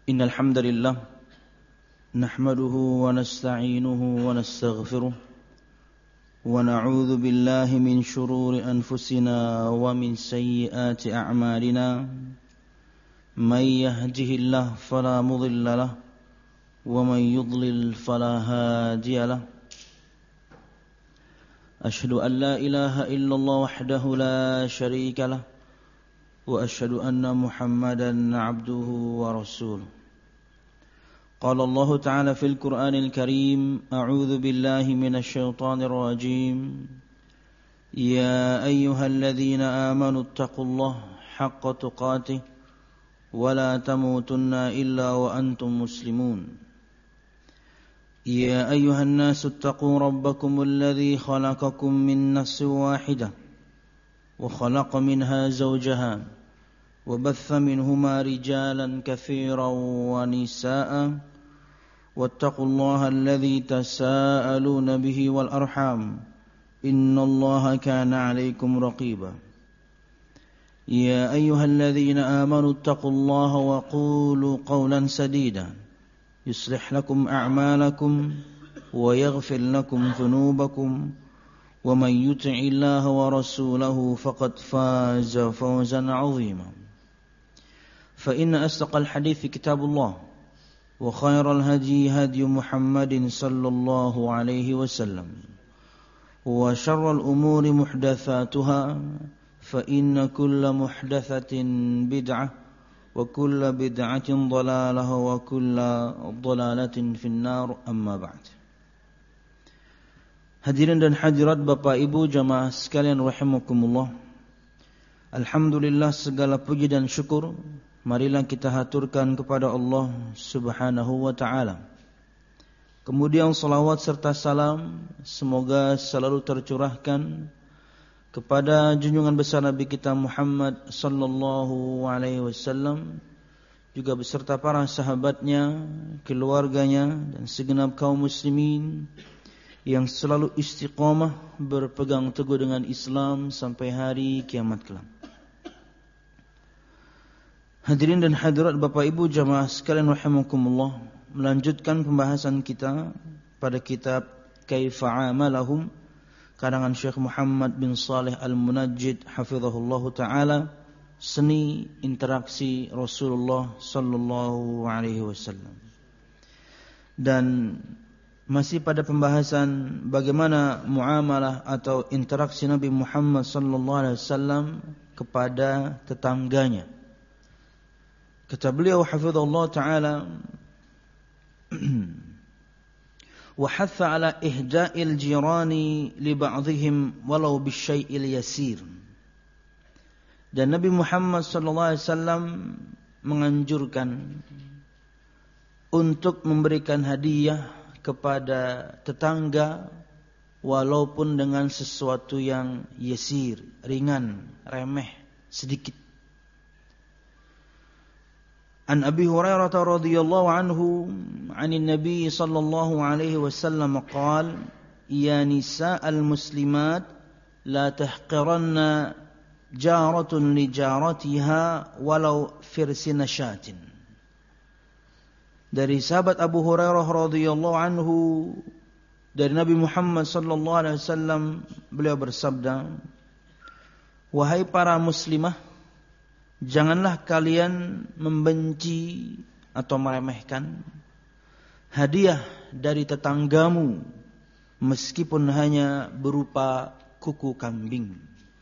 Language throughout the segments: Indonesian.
إن الحمد لله نحمده ونستعينه ونستغفره ونعوذ بالله من شرور أنفسنا ومن سيئات أعمالنا من يهده الله فلا مضل له ومن يضلل فلا هادي له أشهد أن لا إله إلا الله وحده لا شريك له وأشهد أن محمدا عبده ورسوله قال الله تعالى في القرآن الكريم أعوذ بالله من الشيطان الرجيم يا أيها الذين آمنوا اتقوا الله حق تقاته ولا تموتن إلا وأنتم مسلمون يا أيها الناس اتقوا ربكم الذي خلقكم من نفس واحدة وخلق منها زوجها وبث منهما رجالا كثيرا ونساء واتقوا الله الذي تساءلون به والأرحام إن الله كان عليكم رقيبا يا أيها الذين آمنوا اتقوا الله وقولوا قولا سديدا يصلح لكم أعمالكم ويغفر لكم ذنوبكم ومن يطع الله ورسوله فقد فاز فوزا عظيما فإن أصدق الحديث كتاب الله وخير الهدي هدي محمد صلى الله عليه وسلم وشر الأمور محدثاتها فإن كل محدثة بدعة وكل بدعة ضلالة وكل ضلالة في النار أما بعد. Hadirin dan hadirat Bapak Ibu jamaah sekalian rahimakumullah. Alhamdulillah segala puji dan syukur marilah kita haturkan kepada Allah Subhanahu wa taala. Kemudian salawat serta salam semoga selalu tercurahkan kepada junjungan besar Nabi kita Muhammad sallallahu alaihi wasallam juga beserta para sahabatnya, keluarganya dan segenap kaum muslimin yang selalu istiqamah berpegang teguh dengan Islam sampai hari kiamat kelak. Hadirin dan hadirat Bapak Ibu jamaah sekalian rahimakumullah, melanjutkan pembahasan kita pada kitab Kaifa Amalahum karangan Syekh Muhammad bin Saleh Al-Munajjid hafizahullahu taala, seni interaksi Rasulullah sallallahu alaihi wasallam. Dan masih pada pembahasan bagaimana muamalah atau interaksi Nabi Muhammad sallallahu alaihi wasallam kepada tetangganya. Kata beliau hafizahullah taala wa hatha ala ihda'il jirani li ba'dihim walau bisyai'il yasir. Dan Nabi Muhammad sallallahu alaihi wasallam menganjurkan untuk memberikan hadiah kepada tetangga walaupun dengan sesuatu yang yasir, ringan, remeh, sedikit. An Abi Hurairah radhiyallahu anhu 'anil Nabi sallallahu alaihi wasallam qala ya nisa'al muslimat la tahqiranna jaratun li jaratiha walau firsina syatin. Dari sahabat Abu Hurairah radhiyallahu anhu dari Nabi Muhammad sallallahu alaihi wasallam beliau bersabda, wahai para muslimah, janganlah kalian membenci atau meremehkan hadiah dari tetanggamu meskipun hanya berupa kuku kambing.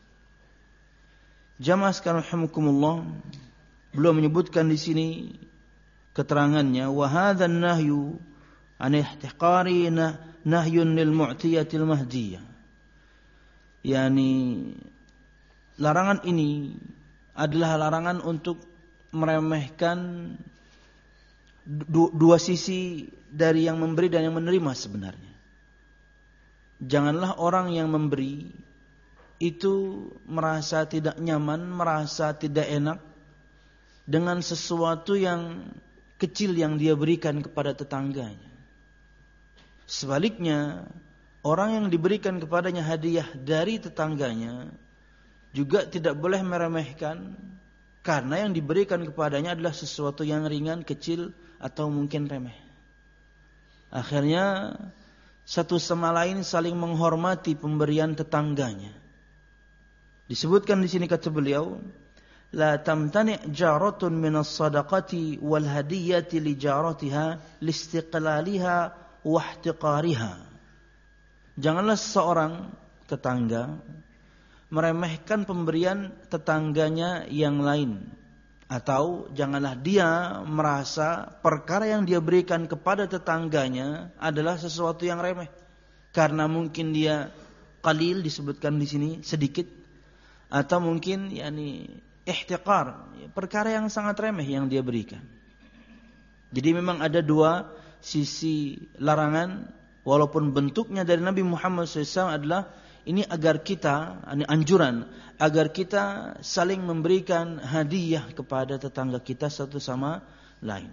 Jamaah sekalian rahimakumullah, beliau menyebutkan di sini keterangannya, wa hadzal nahyu an ihtiqari nahyun lil mu'tiyatil mahdiyah. Yani larangan ini adalah larangan untuk meremehkan dua sisi dari yang memberi dan yang menerima sebenarnya. Janganlah orang yang memberi itu merasa tidak nyaman, merasa tidak enak dengan sesuatu yang kecil yang dia berikan kepada tetangganya. Sebaliknya, orang yang diberikan kepadanya hadiah dari tetangganya juga tidak boleh meremehkan Karena yang diberikan kepadanya adalah sesuatu yang ringan, kecil, atau mungkin remeh. Akhirnya satu sama lain saling menghormati pemberian tetangganya. Disebutkan di sini kata beliau, la tamtani' jaratun min as-sadaqati wal hadiyati li jaratiha liistiqlaliha wa ihtiqariha. Janganlah seorang tetangga meremehkan pemberian tetangganya yang lain, atau janganlah dia merasa perkara yang dia berikan kepada tetangganya adalah sesuatu yang remeh, karena mungkin dia qalil, disebutkan di sini sedikit, atau mungkin ihtiqar, perkara yang sangat remeh yang dia berikan. Jadi memang ada dua sisi larangan, walaupun bentuknya dari Nabi Muhammad SAW adalah ini agar kita, ini anjuran, agar kita saling memberikan hadiah kepada tetangga kita satu sama lain.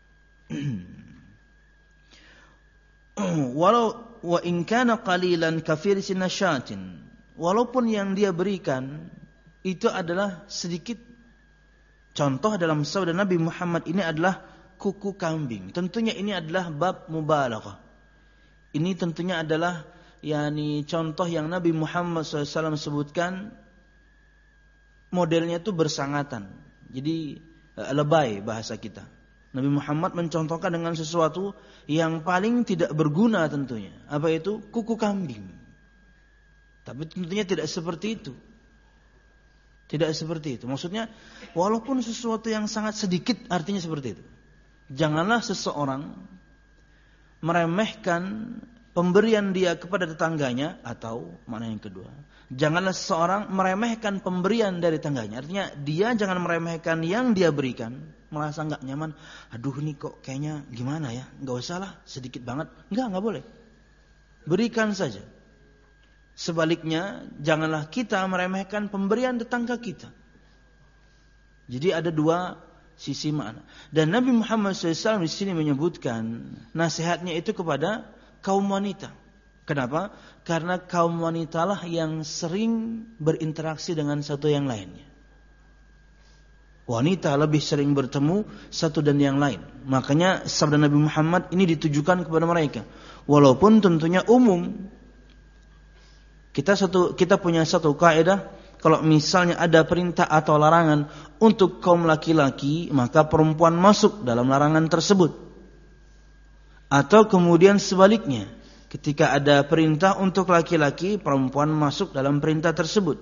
Walau wa in kana qalilan kafirsin nashatin, walaupun yang dia berikan itu adalah sedikit. Contoh dalam sabda Nabi Muhammad ini adalah kuku kambing. Tentunya ini adalah bab mubalaghah. Ini tentunya adalah contoh yang Nabi Muhammad SAW sebutkan, modelnya itu bersangatan. Jadi lebay bahasa kita. Nabi Muhammad mencontohkan dengan sesuatu yang paling tidak berguna tentunya. Apa itu? Kuku kambing. Tapi tentunya tidak seperti itu. Tidak seperti itu. Maksudnya, walaupun sesuatu yang sangat sedikit, artinya seperti itu. Janganlah seseorang meremehkan pemberian dia kepada tetangganya, atau mana yang kedua, janganlah seseorang meremehkan pemberian dari tetangganya. Artinya dia jangan meremehkan yang dia berikan, merasa enggak nyaman. Aduh ini kok kayaknya gimana ya, enggak usah lah, sedikit banget. Enggak boleh. Berikan saja. Sebaliknya, janganlah kita meremehkan pemberian tetangga kita. Jadi ada dua sisi makna. Dan Nabi Muhammad SAW di sini menyebutkan nasihatnya itu kepada kaum wanita. Kenapa? Karena kaum wanitalah yang sering berinteraksi dengan satu yang lainnya. Wanita lebih sering bertemu satu dan yang lain. Makanya sabda Nabi Muhammad ini ditujukan kepada mereka. Walaupun tentunya umum. Kita punya satu kaidah, kalau misalnya ada perintah atau larangan untuk kaum laki-laki, maka perempuan masuk dalam larangan tersebut. Atau kemudian sebaliknya, ketika ada perintah untuk laki-laki, perempuan masuk dalam perintah tersebut.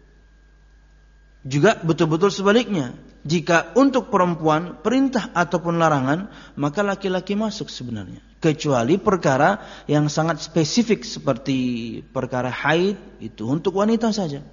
Juga betul-betul sebaliknya, jika untuk perempuan perintah ataupun larangan, maka laki-laki masuk sebenarnya. Kecuali perkara yang sangat spesifik seperti perkara haid, itu untuk wanita saja.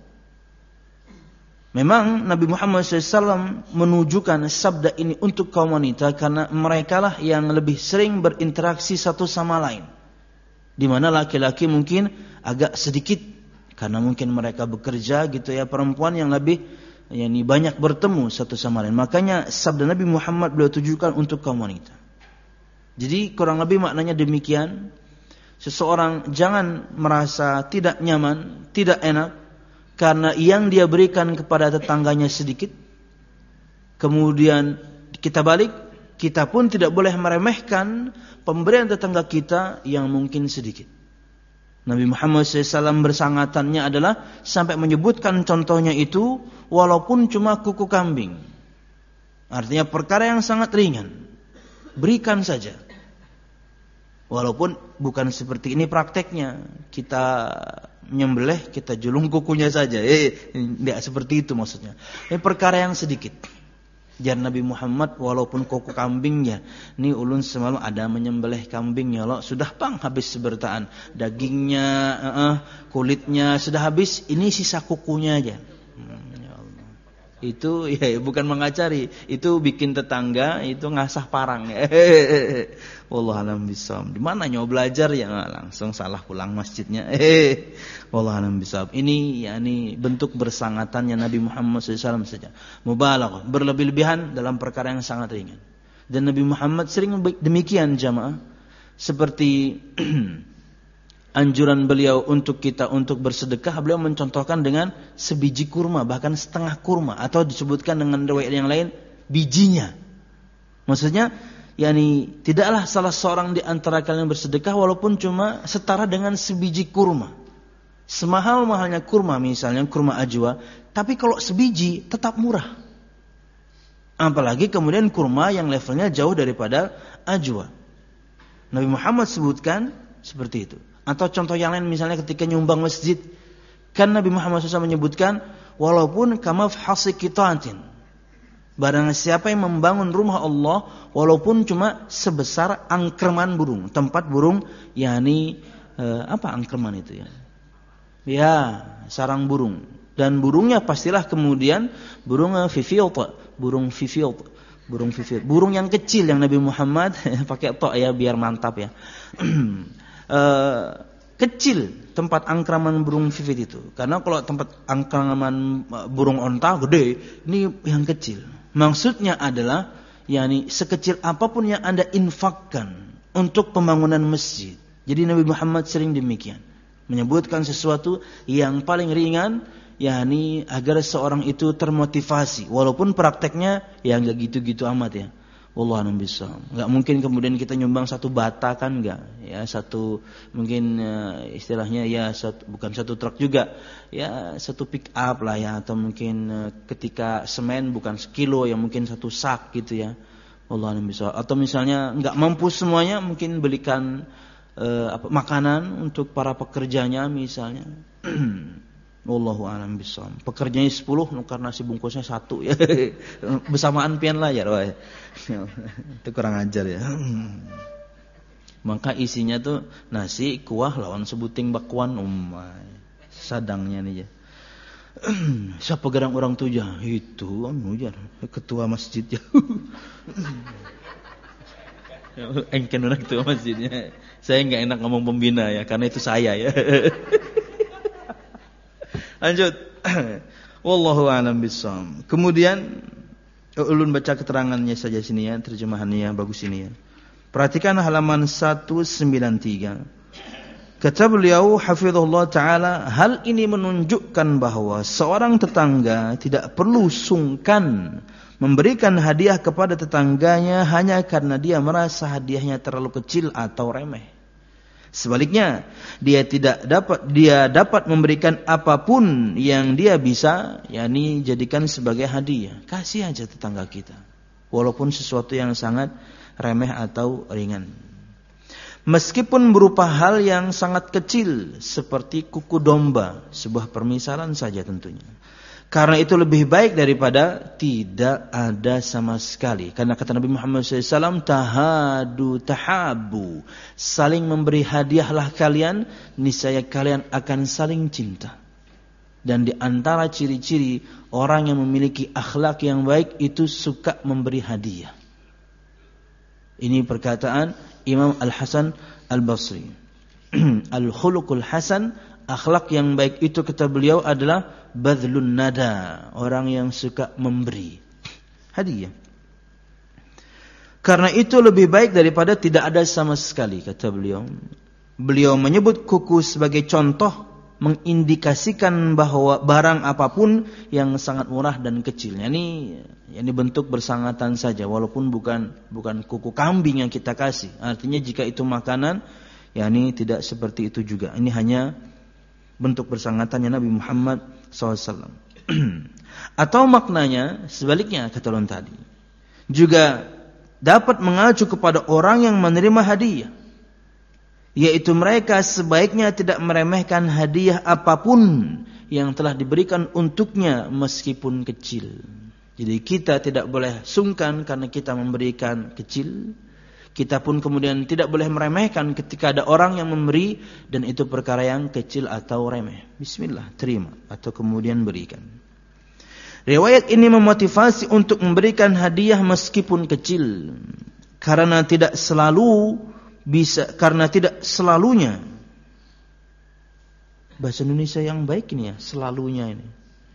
Memang Nabi Muhammad SAW menunjukkan sabda ini untuk kaum wanita karena merekalah yang lebih sering berinteraksi satu sama lain. Di mana laki-laki mungkin agak sedikit karena mungkin mereka bekerja gitu ya, perempuan yang lebih banyak bertemu satu sama lain. Makanya sabda Nabi Muhammad beliau tujukan untuk kaum wanita. Jadi kurang lebih maknanya demikian. Seseorang jangan merasa tidak nyaman, tidak enak karena yang dia berikan kepada tetangganya sedikit. Kemudian kita balik, kita pun tidak boleh meremehkan pemberian tetangga kita yang mungkin sedikit. Nabi Muhammad SAW bersangatannya adalah sampai menyebutkan contohnya itu walaupun cuma kuku kambing. Artinya perkara yang sangat ringan. Berikan saja. Walaupun bukan seperti ini prakteknya. Kita menyembelih, kita julung kukunya saja. Tidak seperti itu maksudnya. Ini perkara yang sedikit. Jar Nabi Muhammad, walaupun kuku kambingnya, ini ulun semalam ada menyembelih kambingnya loh, sudah pang habis sebertaan. Dagingnya, kulitnya sudah habis, ini sisa kukunya aja. Ya Allah. Itu ya bukan mengacari, itu bikin tetangga itu ngasah parang. Wallahualam bisawab. Di mana nyawa belajar ya langsung salah pulang masjidnya. Wallahualam bisawab. Ini bentuk bersangatannya Nabi Muhammad SAW saja. Mubalaghah, berlebih-lebihan dalam perkara yang sangat ringan. Dan Nabi Muhammad sering demikian jamaah. Seperti anjuran beliau untuk kita untuk bersedekah, beliau mencontohkan dengan sebiji kurma, bahkan setengah kurma, atau disebutkan dengan riwayat yang lain bijinya. Maksudnya, yakni tidaklah salah seorang di antara kalian bersedekah walaupun cuma setara dengan sebiji kurma. Semahal-mahalnya kurma, misalnya kurma ajwa, tapi kalau sebiji tetap murah. Apalagi kemudian kurma yang levelnya jauh daripada ajwa. Nabi Muhammad sebutkan seperti itu. Atau contoh yang lain misalnya ketika nyumbang masjid, kan Nabi Muhammad SAW menyebutkan walaupun kamafhasi qita'atin, barang siapa yang membangun rumah Allah walaupun cuma sebesar angkerman burung, tempat burung, yakni apa angkerman itu ya? Ya, sarang burung. Dan burungnya pastilah kemudian burung fifiot, burung yang kecil yang Nabi Muhammad pakai tok ya biar mantap ya. Kecil tempat angkraman burung fifit itu. Karena kalau tempat angkraman burung onta gede, ini yang kecil. Maksudnya adalah yakni sekecil apapun yang Anda infakkan untuk pembangunan masjid. Jadi Nabi Muhammad sering demikian, menyebutkan sesuatu yang paling ringan, yakni agar seorang itu termotivasi walaupun prakteknya ya enggak gitu-gitu amat ya. Wallahu a'lam bishawab. Enggak mungkin kemudian kita nyumbang satu bata kan enggak. Ya satu mungkin istilahnya ya bukan satu truk juga. Ya satu pick up lah ya, atau mungkin ketika semen bukan sekilo ya mungkin satu sak gitu ya. Wallahu a'lam bishawab. Atau misalnya enggak mampu semuanya mungkin belikan makanan untuk para pekerjanya misalnya. Wallahu a'lam bishawab. Pekerjanya 10 nukar nasi bungkusnya 1 ya. Bersamaan pian lah ya. Itu kurang ajar ya. Maka isinya tuh nasi kuah lawan sebuting bakwan sadangnya nih ya. Siapa gerang orang tuh ya? Itu ketua masjid ya. Engken orang ketua masjidnya. Saya enggak enak ngomong pembina ya karena itu saya ya. Lanjut. Wallahu a'lam bishawab. Kemudian ulun baca keterangannya saja sini ya, terjemahannya bagus ini ya. Perhatikan halaman 193. Kata beliau hafizahullah taala, hal ini menunjukkan bahwa seorang tetangga tidak perlu sungkan memberikan hadiah kepada tetangganya hanya karena dia merasa hadiahnya terlalu kecil atau remeh. Sebaliknya, dia dapat memberikan apapun yang dia bisa, yakni jadikan sebagai hadiah. Kasih aja tetangga kita, walaupun sesuatu yang sangat remeh atau ringan. Meskipun berupa hal yang sangat kecil seperti kuku domba, sebuah permisalan saja tentunya. Karena itu lebih baik daripada tidak ada sama sekali. Karena kata Nabi Muhammad SAW, tahabu, saling memberi hadiahlah kalian, niscaya kalian akan saling cinta. Dan di antara ciri-ciri orang yang memiliki akhlak yang baik itu suka memberi hadiah. Ini perkataan Imam Al-Hasan Al-Basri. Al-khuluqul hasan, akhlak yang baik itu kata beliau adalah badlun nada, orang yang suka memberi hadiah. Karena itu lebih baik daripada tidak ada sama sekali, kata beliau. Beliau menyebut kuku sebagai contoh, mengindikasikan bahwa barang apapun yang sangat murah dan kecil, ini bentuk bersangatan saja, walaupun bukan kuku kambing yang kita kasih. Artinya jika itu makanan, ini tidak seperti itu juga. Ini hanya bentuk bersangatannya Nabi Muhammad SAW. Atau maknanya sebaliknya kata ulun tadi, juga dapat mengacu kepada orang yang menerima hadiah, yaitu mereka sebaiknya tidak meremehkan hadiah apapun yang telah diberikan untuknya meskipun kecil. Jadi kita tidak boleh sungkan karena kita memberikan kecil. Kita pun kemudian tidak boleh meremehkan ketika ada orang yang memberi dan itu perkara yang kecil atau remeh. Bismillah, terima atau kemudian berikan. Riwayat ini memotivasi untuk memberikan hadiah meskipun kecil, karena tidak selalunya. Bahasa Indonesia yang baik ini ya, selalunya ini.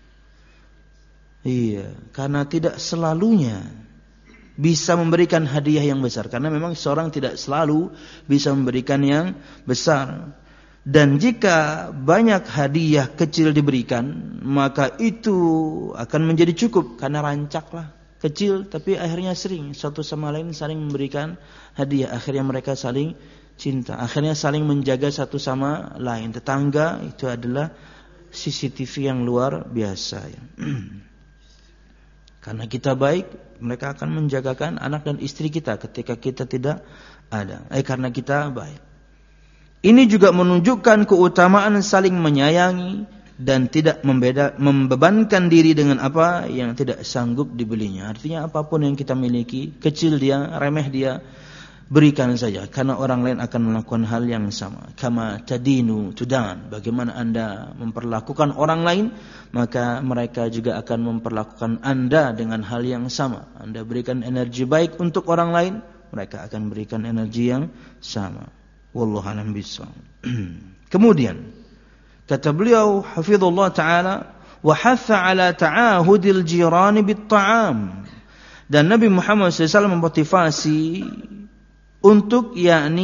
Iya, karena tidak selalunya bisa memberikan hadiah yang besar. Karena memang seorang tidak selalu bisa memberikan yang besar. Dan jika banyak hadiah kecil diberikan, maka itu akan menjadi cukup. Karena rancaklah kecil, tapi akhirnya sering satu sama lain saling memberikan hadiah. Akhirnya mereka saling cinta, akhirnya saling menjaga satu sama lain. Tetangga itu adalah CCTV yang luar biasa ya. Karena kita baik, mereka akan menjagakan anak dan istri kita ketika kita tidak ada. Karena kita baik. Ini juga menunjukkan keutamaan saling menyayangi dan tidak membebankan diri dengan apa yang tidak sanggup dibelinya. Artinya apapun yang kita miliki, kecil dia, remeh dia, berikan saja. Karena orang lain akan melakukan hal yang sama. Kama tadinu tudan. Bagaimana Anda memperlakukan orang lain, maka mereka juga akan memperlakukan Anda dengan hal yang sama. Anda berikan energi baik untuk orang lain, mereka akan berikan energi yang sama. Wallahu a'lam bishawab. Kemudian kata beliau hafizallahu taala, wa hatha ala ta'ahudil jirani bit ta'am. Dan Nabi Muhammad SAW memotivasi untuk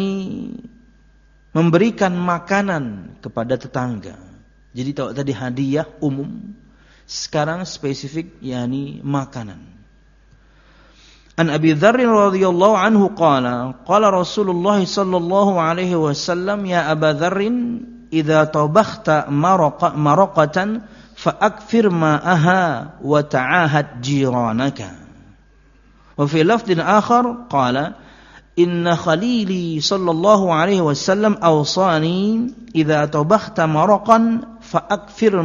memberikan makanan kepada tetangga. Jadi tadi hadiah umum, sekarang spesifik makanan. An Abi Dzar radhiyallahu anhu qala Rasulullah sallallahu alaihi wasallam, ya Aba Dzar, idza tabakhta maraqatan fa'akfir ma'aha wa ta'ahad jiranaka. Wa fi lafdhin akhar qala inna khalili sallallahu alaihi wasallam awsani idza tabakhta maraqan fa'akfir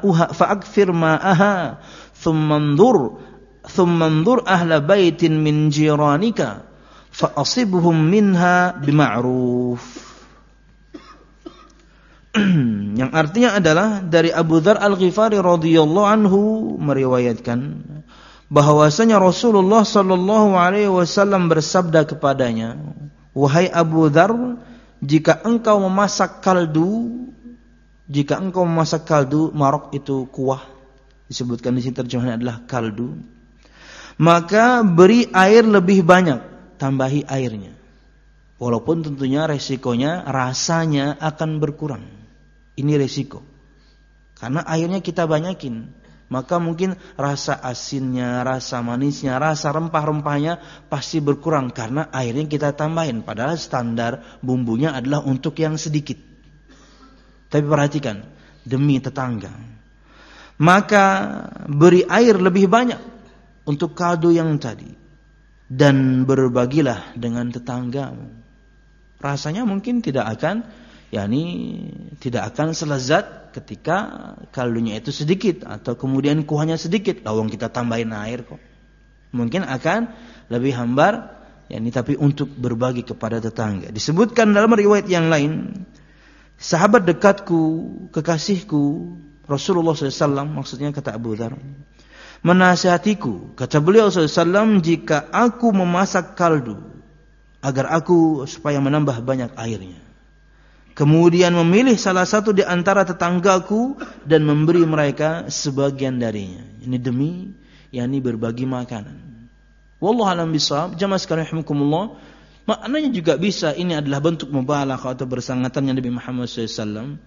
ma'aha thumma anzur ahla baitin min jiranika fa asibhum minha bima'ruf. Yang artinya adalah dari Abu Dzar Al-Ghifari radhiyallahu anhu meriwayatkan bahwasanya Rasulullah sallallahu alaihi wasallam bersabda kepadanya, wahai Abu Dzar, jika engkau memasak kaldu, marok itu kuah, disebutkan di sini terjemahannya adalah kaldu, maka beri air lebih banyak, tambahi airnya. Walaupun tentunya resikonya rasanya akan berkurang. Ini resiko. Karena airnya kita banyakin, maka mungkin rasa asinnya, rasa manisnya, rasa rempah-rempahnya pasti berkurang karena airnya kita tambahin. Padahal standar bumbunya adalah untuk yang sedikit. Tapi perhatikan, demi tetangga, maka beri air lebih banyak untuk kaldu yang tadi, dan berbagilah dengan tetanggamu. Rasanya mungkin tidak akan selezat ketika kaldunya itu sedikit atau kemudian kuahnya sedikit. Lawang kita tambahin air kok. Mungkin akan lebih hambar, tapi untuk berbagi kepada tetangga. Disebutkan dalam riwayat yang lain, sahabat dekatku, kekasihku Rasulullah SAW, maksudnya kata Abu Dzar, menasihatiku, kata beliau SAW, jika aku memasak kaldu agar aku supaya menambah banyak airnya, kemudian memilih salah satu di antara tetanggaku dan memberi mereka sebagian darinya. Ini demi berbagi makanan. Wallahu a'lam bishawab. Jamaah sekalian rahimakumullah, maknanya juga bisa ini adalah bentuk mubalaghah atau bersangatannya Nabi Muhammad SAW.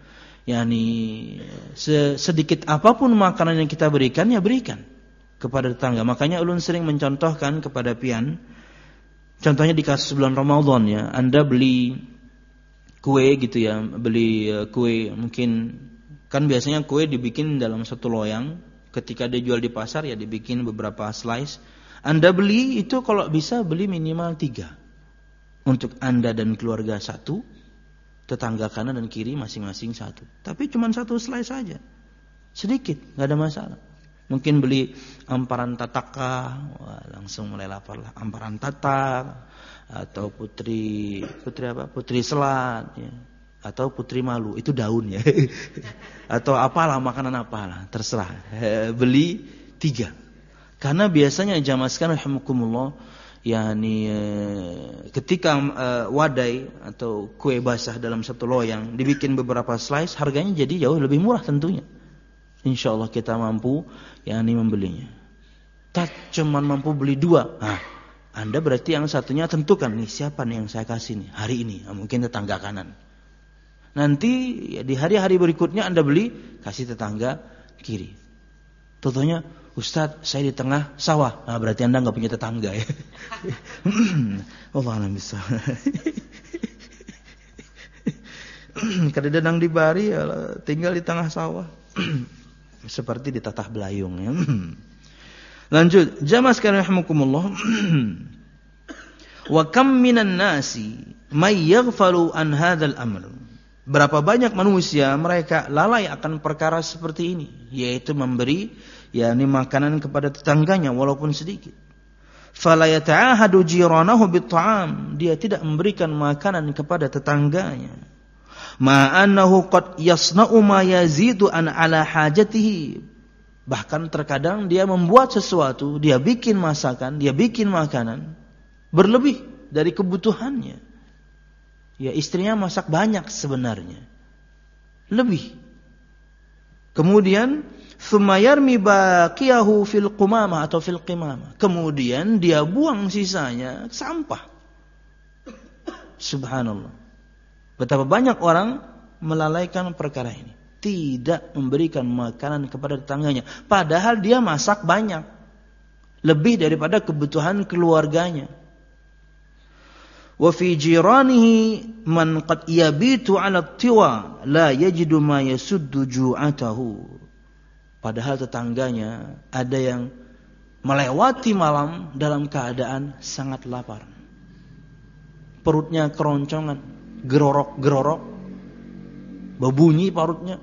Sedikit apapun makanan yang kita berikan, berikan kepada tetangga. Makanya ulun sering mencontohkan kepada pian, contohnya di kasus bulan Ramadan Anda beli kue gitu beli kue, mungkin kan biasanya kue dibikin dalam satu loyang, ketika dijual di pasar dibikin beberapa slice. Anda beli itu kalau bisa beli minimal 3 untuk Anda dan keluarga 1, tetangga kanan dan kiri masing-masing 1. Tapi cuma 1 slice saja, sedikit, nggak ada masalah. Mungkin beli amparan tataka, langsung mulai lapar lah. Amparan tatak, atau putri selat, atau putri malu, itu daun atau apalah, makanan apalah, terserah. Beli 3. Karena biasanya jamaah sekalian rahimakumullah, ketika wadai atau kue basah dalam satu loyang dibikin beberapa slice, harganya jadi jauh lebih murah tentunya. Insyaallah kita mampu membelinya. Tak cuma mampu beli 2. Anda berarti yang satunya tentukan nih, siapa nih yang saya kasih nih hari ini? Mungkin tetangga kanan. Nanti ya, di hari-hari berikutnya Anda beli, kasih tetangga kiri. Contohnya, Ustadz, saya di tengah sawah. Nah, berarti Anda nggak punya tetangga ya. Allah alam bisa. Kadang-kadang di Bari ya, tinggal di tengah sawah. Seperti di Tatah Belayung ya. Lanjut, jamaah sekalian rahimakumullah. Wa kam minan nasi may yaghfalu an hadzal amr. Berapa banyak manusia mereka lalai akan perkara seperti ini, yaitu memberi yakni makanan kepada tetangganya walaupun sedikit. Fala yata'ahadu jiranahu bit-ta'am, dia tidak memberikan makanan kepada tetangganya. Ma annahu qad yasna'u ma yazidu an ala hajatihi. Bahkan terkadang dia membuat sesuatu, dia bikin masakan, dia bikin makanan berlebih dari kebutuhannya. Ya, istrinya masak banyak sebenarnya. Lebih. Kemudian thumma yarmi baqiyahu fil qumamah atau fil qimamah. Kemudian dia buang sisanya ke sampah. Subhanallah. Betapa banyak orang melalaikan perkara ini. Tidak memberikan makanan kepada tetangganya. Padahal dia masak banyak. Lebih daripada kebutuhan keluarganya. Wa fi jiranihi man qad yabitu 'ala at-tiwa la yajidu ma yasuddu ju'atahu. Padahal tetangganya ada yang melewati malam dalam keadaan sangat lapar. Perutnya keroncongan, gerorok-gerorok, berbunyi perutnya.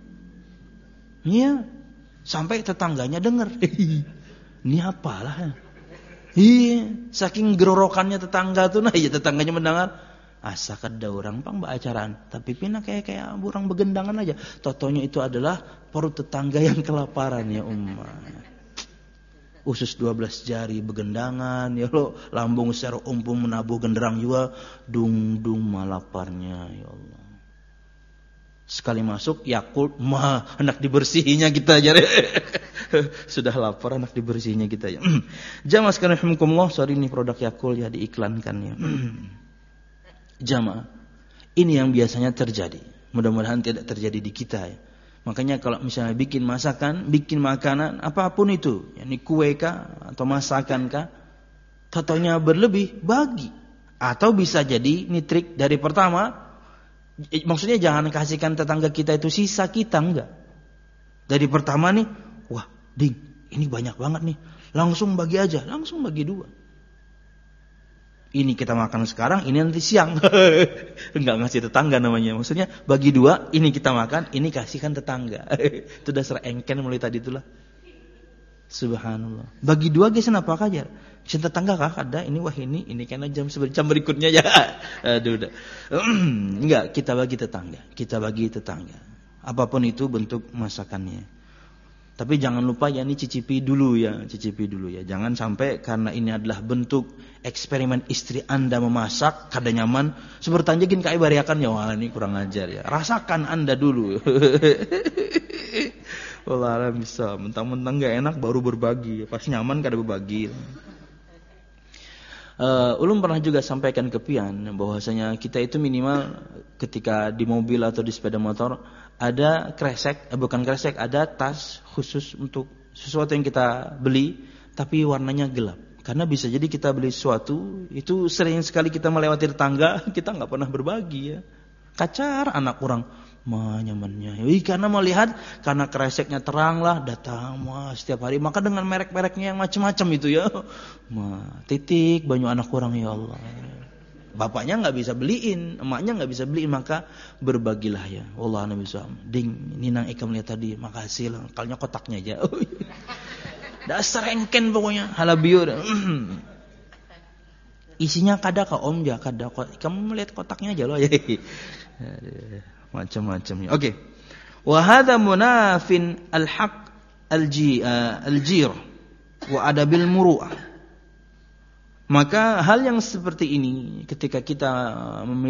Iya, sampai tetangganya dengar. Ini apalah? Iya, saking gerorokannya tetangga tuh, nah ya tetangganya mendengar, asa kada orang pang acaraan, tapi pina kayak orang begendangan aja. Totonya itu adalah perut tetangga yang kelaparan ya ummah. Usus 12 jari begendangan, ya lo lambung secara umpung menabuh genderang juga, dung malaparnya ya Allah. Sekali masuk Yakult, hendak dibersihinya kita aja. Sudah lapar hendak dibersihinya kita ya. Jamaah sekalian rahimakumullah, sorry ini produk Yakult ya diiklankan ya. Jamaah, ini yang biasanya terjadi. Mudah-mudahan tidak terjadi di kita ya. Makanya kalau misalnya bikin masakan, bikin makanan, apapun itu, yakni kue kah atau masakan kah, totonya berlebih, bagi. Atau bisa jadi ini trik dari pertama. Maksudnya jangan kasihkan tetangga kita itu sisa kita, enggak. Dari pertama nih, wah, ding, ini banyak banget nih. Langsung bagi aja, langsung bagi 2. Ini kita makan sekarang, ini nanti siang. Enggak ngasih tetangga namanya. Maksudnya bagi 2, ini kita makan, ini kasihkan tetangga. Itu dasar engken mulai tadi itulah. Subhanallah. Bagi 2 guys apa aja. Sin tetangga kah ada ini, wah ini karena jam berikutnya ya. Aduh udah. Enggak, kita bagi tetangga. Apapun itu bentuk masakannya. Tapi jangan lupa ya ini cicipi dulu ya. Jangan sampai karena ini adalah bentuk eksperimen istri Anda memasak kada nyaman, seperti tanjakin kai bariakan ya, wah ini kurang ajar ya. Rasakan Anda dulu. Wallah bisa, mentang-mentang enggak enak baru berbagi, pas nyaman kada berbagi. Ulum pernah juga sampaikan ke Pian bahwasanya kita itu minimal ketika di mobil atau di sepeda motor ada ada tas khusus untuk sesuatu yang kita beli tapi warnanya gelap. Karena bisa jadi kita beli sesuatu itu sering sekali kita melewati tetangga, kita enggak pernah berbagi ya. Kacar anak orang nyamannya. Karena melihat karena kreseknya terang lah datang setiap hari, maka dengan merek-mereknya yang macam-macam itu ya. Titik banyak anak orang ya Allah. Bapaknya enggak bisa beliin, emaknya enggak bisa beliin, maka berbagilah ya. Wallah nabi sallallahu alaihi wasallam. Ding, ini nang ikam lihat tadi, makasih lah. Kalnya kotaknya aja. Dasar engken pokoknya, halabiur. Isinya kada ka om ya, kada. Kamu melihat kotaknya aja loh ya. Macam-macamnya. Oke. Wa hadza munafin al-haq al-jir wa adabil muru'ah. Maka hal yang seperti ini ketika kita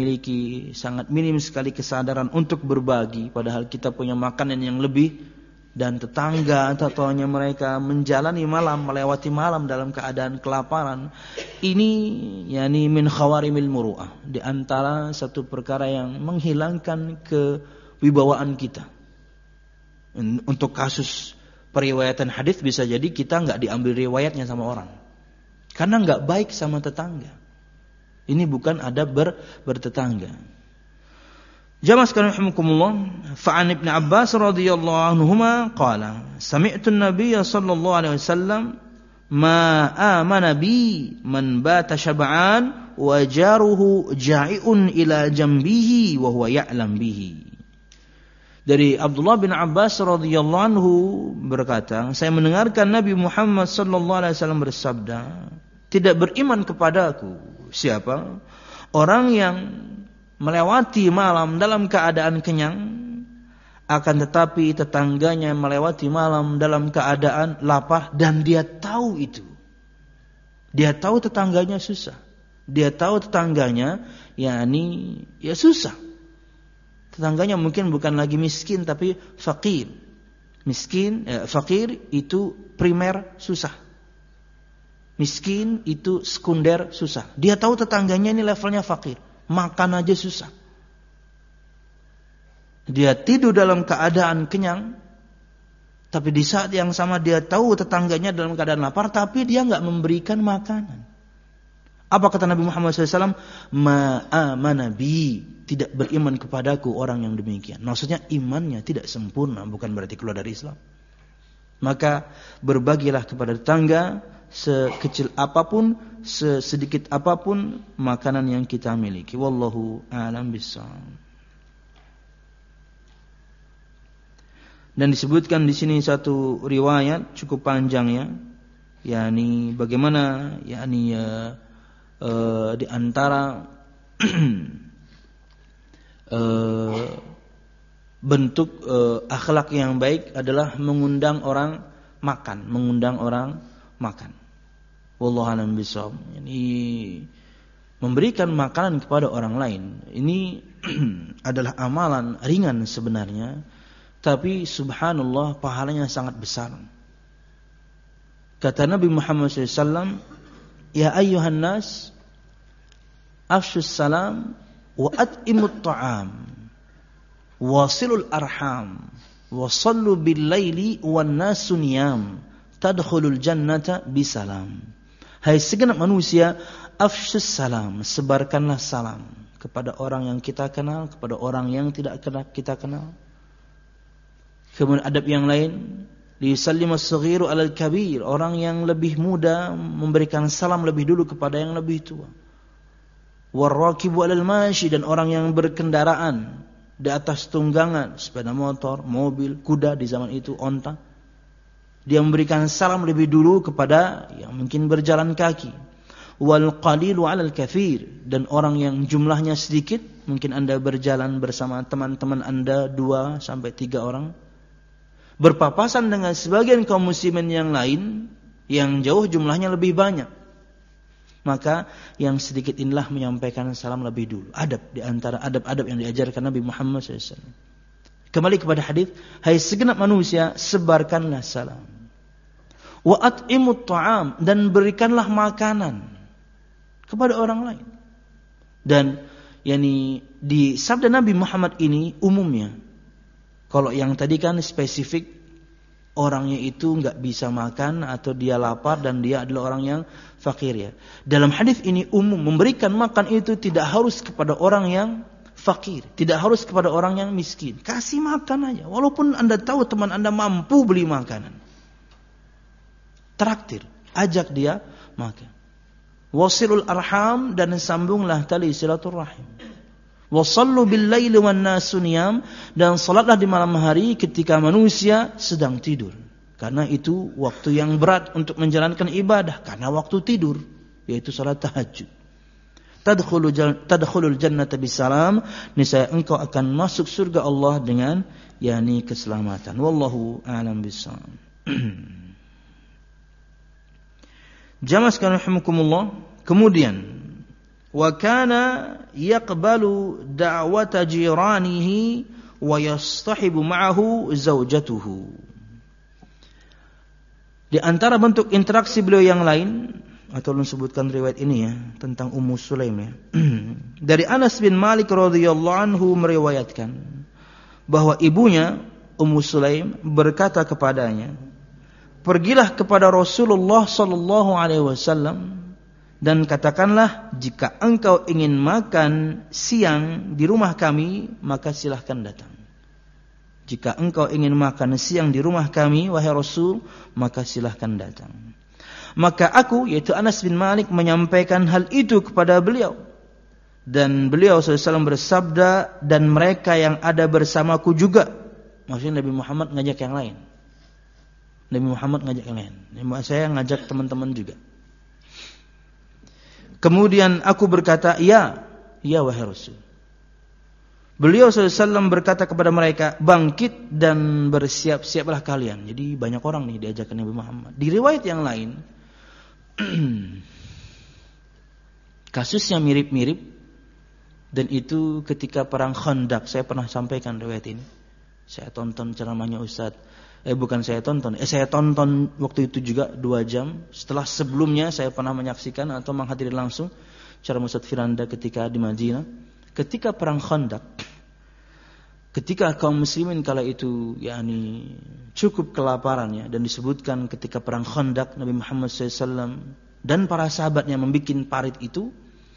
memiliki sangat minim sekali kesadaran untuk berbagi padahal kita punya makanan yang lebih, dan tetangga ataunya mereka menjalani malam, melewati malam dalam keadaan kelaparan, ini yakni min khawarimil muru'ah, di antara satu perkara yang menghilangkan kewibawaan kita. Untuk kasus periwayatan hadis bisa jadi kita enggak diambil riwayatnya sama orang karena enggak baik sama tetangga. Ini bukan adab bertetangga. Jamaah sekalian rahimakumullah, fa'an Ibnu Abbas radhiyallahu anhuma qala sami'tu an-nabiy sallallahu alaihi wasallam ma amana bi man bata syab'an wa jaruhu ja'iun ila jambihi wa huwa ya'lam bihi. Dari Abdullah bin Abbas radhiyallahu anhu berkata, saya mendengarkan Nabi Muhammad sallallahu alaihi wasallam bersabda, tidak beriman kepadaku siapa? Orang yang melewati malam dalam keadaan kenyang, akan tetapi tetangganya melewati malam dalam keadaan lapar dan dia tahu itu. Dia tahu tetangganya susah. Dia tahu tetangganya yakni ya susah. Tetangganya mungkin bukan lagi miskin tapi fakir. Fakir itu primer susah. Miskin itu sekunder susah. Dia tahu tetangganya ini levelnya fakir. Makan aja susah. Dia tidur dalam keadaan kenyang, tapi di saat yang sama dia tahu tetangganya dalam keadaan lapar, tapi dia enggak memberikan makanan. Apa kata Nabi Muhammad SAW? Ma'amana bi, tidak beriman kepadaku orang yang demikian. Maksudnya imannya tidak sempurna, bukan berarti keluar dari Islam. Maka berbagilah kepada tetangga sekecil apapun, sesedikit apapun makanan yang kita miliki. Wallahu a'lam bishawab. Dan disebutkan di sini satu riwayat cukup panjang ya, yakni bagaimana yakni di antara bentuk akhlak yang baik adalah mengundang orang makan. Wallahu a'lam bishawab. Ini memberikan makanan kepada orang lain. Ini adalah amalan ringan sebenarnya, tapi subhanallah pahalanya sangat besar. Kata Nabi Muhammad SAW, ya ayyuhan nas, afshus salam wa at'imut ta'am, wasilul arham, wa sallu bil laili wan nasu niyam, tadkhulul jannata bisalam. Hai segenap manusia, afshus salam, sebarkanlah salam kepada orang yang kita kenal, kepada orang yang tidak kita kenal. Kemudian adab yang lain, liyusallimus saghiru 'alal kabir, orang yang lebih muda memberikan salam lebih dulu kepada yang lebih tua. Warrakibu 'alal mashi, dan orang yang berkendaraan di atas tunggangan, sepeda motor, mobil, kuda di zaman itu, onta. Dia memberikan salam lebih dulu kepada yang mungkin berjalan kaki. Wal qalilu 'alal katsir, dan orang yang jumlahnya sedikit, mungkin Anda berjalan bersama teman-teman Anda 2 sampai 3 orang, berpapasan dengan sebagian kaum muslimin yang lain yang jauh jumlahnya lebih banyak. Maka yang sedikit inilah menyampaikan salam lebih dulu. Adab di antara adab-adab yang diajarkan Nabi Muhammad SAW. Kembali kepada hadis, hai segenap manusia, sebarkanlah salam. Wa at'imut ta'am, dan berikanlah makanan kepada orang lain. Dan yakni di sabda Nabi Muhammad ini umumnya. Kalau yang tadi kan spesifik, orangnya itu enggak bisa makan atau dia lapar dan dia adalah orang yang fakir ya. Dalam hadis ini umum, memberikan makan itu tidak harus kepada orang yang fakir, tidak harus kepada orang yang miskin. Kasih makan aja, walaupun Anda tahu teman Anda mampu beli makanan. Traktir, ajak dia makan. Wasilul arham, dan sambunglah tali silaturahim. Wasallu bil laili wan nasu niyam, dan salatlah di malam hari ketika manusia sedang tidur. Karena itu waktu yang berat untuk menjalankan ibadah, karena waktu tidur, yaitu salat tahajud. Tadkhulul jannata bisalam, niscaya engkau akan masuk surga Allah dengan yakni keselamatan. Wallahu a'lam bishawab. Jamaah sekalian rahimakumullah, kemudian wa kana yaqbalu da'wata jiranihi wa yastahibu ma'ahu zaujatuhu. Di antara bentuk interaksi beliau yang lain, atau sebutkan riwayat ini ya, tentang Ummu Sulaim ya. Dari Anas bin Malik radhiyallahu anhu meriwayatkan bahwa ibunya Ummu Sulaim berkata kepadanya, "Pergilah kepada Rasulullah sallallahu alaihi wasallam dan katakanlah, jika engkau ingin makan siang di rumah kami, maka silahkan datang. Jika engkau ingin makan siang di rumah kami, wahai Rasul, maka silahkan datang." Maka aku, yaitu Anas bin Malik, menyampaikan hal itu kepada beliau. Dan beliau SAW bersabda, dan mereka yang ada bersamaku juga. Maksudnya Nabi Muhammad ngajak yang lain. Nabi Muhammad ngajak yang lain. Saya ngajak teman-teman juga. Kemudian aku berkata, ya wahai Rasul. Beliau SAW berkata kepada mereka, bangkit dan bersiap-siaplah kalian. Jadi banyak orang nih diajakkan Nabi Muhammad. Di riwayat yang lain, kasusnya mirip-mirip, dan itu ketika perang Khandaq. Saya pernah sampaikan riwayat ini. Saya tonton ceramahnya Ustadz. Saya tonton waktu itu juga 2 jam. Setelah sebelumnya saya pernah menyaksikan atau menghadiri langsung ceramah Ustadz Firanda ketika di Madinah. Ketika perang Khandaq, ketika kaum muslimin kala itu cukup kelaparan ya, dan disebutkan ketika perang Khandaq Nabi Muhammad SAW dan para sahabatnya membuat parit itu,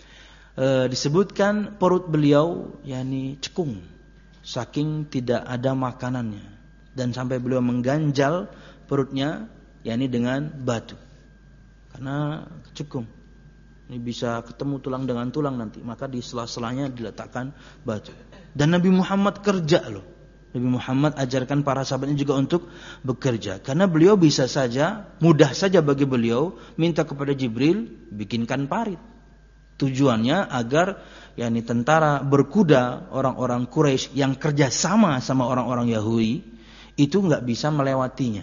disebutkan perut beliau cekung saking tidak ada makanannya, dan sampai beliau mengganjal perutnya dengan batu karena cekung. Ini bisa ketemu tulang dengan tulang nanti, maka di sela-selanya diletakkan batu. Dan Nabi Muhammad kerja loh. Nabi Muhammad ajarkan para sahabatnya juga untuk bekerja. Karena beliau bisa saja, mudah saja bagi beliau minta kepada Jibril bikinkan parit. Tujuannya agar tentara berkuda orang-orang Quraisy yang kerja sama orang-orang Yahudi itu nggak bisa melewatinya.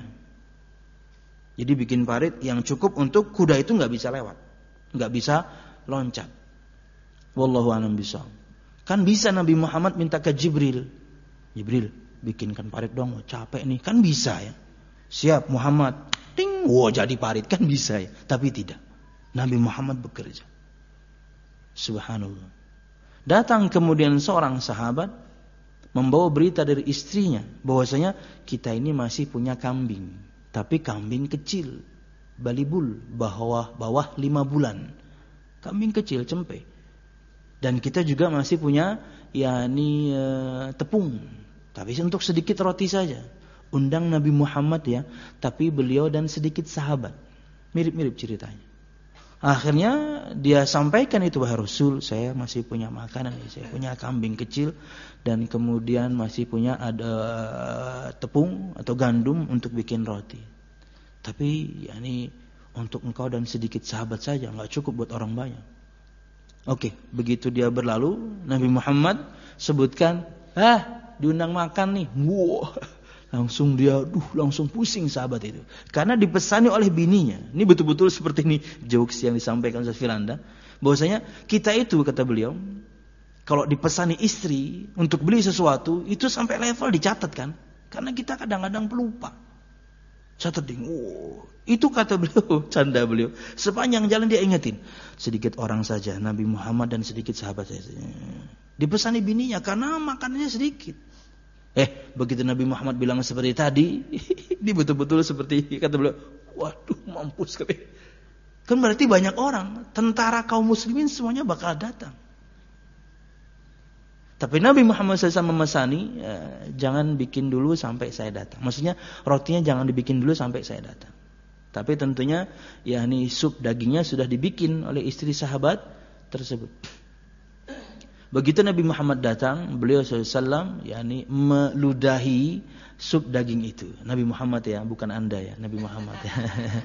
Jadi bikin parit yang cukup untuk kuda itu nggak bisa lewat, nggak bisa loncat. Wallahu a'lam bishawab. Kan bisa Nabi Muhammad minta ke Jibril, bikinkan parit dong, capek nih. Kan bisa ya. Siap Muhammad, ting, jadi parit, kan bisa ya. Tapi tidak. Nabi Muhammad bekerja. Subhanallah. Datang kemudian seorang sahabat membawa berita dari istrinya bahwasanya kita ini masih punya kambing, tapi kambing kecil, balibul, bawah 5 bulan. Kambing kecil, cempe. Dan kita juga masih punya tepung, tapi untuk sedikit roti saja. Undang Nabi Muhammad ya, tapi beliau dan sedikit sahabat. Mirip-mirip ceritanya. Akhirnya dia sampaikan itu, wahai Rasul, saya masih punya makanan, saya punya kambing kecil dan kemudian masih punya ada tepung atau gandum untuk bikin roti. Tapi untuk engkau dan sedikit sahabat saja, enggak cukup buat orang banyak. Oke, begitu dia berlalu, Nabi Muhammad sebutkan, diundang makan nih. Wow. Langsung dia, langsung pusing sahabat itu. Karena dipesani oleh bininya. Ini betul-betul seperti ini jokes yang disampaikan Ustaz Firanda. Bahwasanya kita itu, kata beliau, kalau dipesani istri untuk beli sesuatu, itu sampai level dicatat kan. Karena kita kadang-kadang pelupa. Catat ding. Itu kata beliau, canda beliau. Sepanjang jalan dia ingetin. Sedikit orang saja, Nabi Muhammad dan sedikit sahabat saya. Dipesani bininya karena makanannya sedikit. Begitu Nabi Muhammad bilang seperti tadi, ini betul-betul seperti kata beliau, waduh mampus sekali. Kan berarti banyak orang, tentara kaum muslimin semuanya bakal datang. Tapi Nabi Muhammad SAW memesani, jangan bikin dulu sampai saya datang. Maksudnya rotinya jangan dibikin dulu sampai saya datang. Tapi tentunya sup dagingnya sudah dibikin oleh istri sahabat tersebut. Begitu Nabi Muhammad datang, beliau SAW meludahi sup daging itu. Nabi Muhammad ya, bukan Anda ya, Nabi Muhammad ya.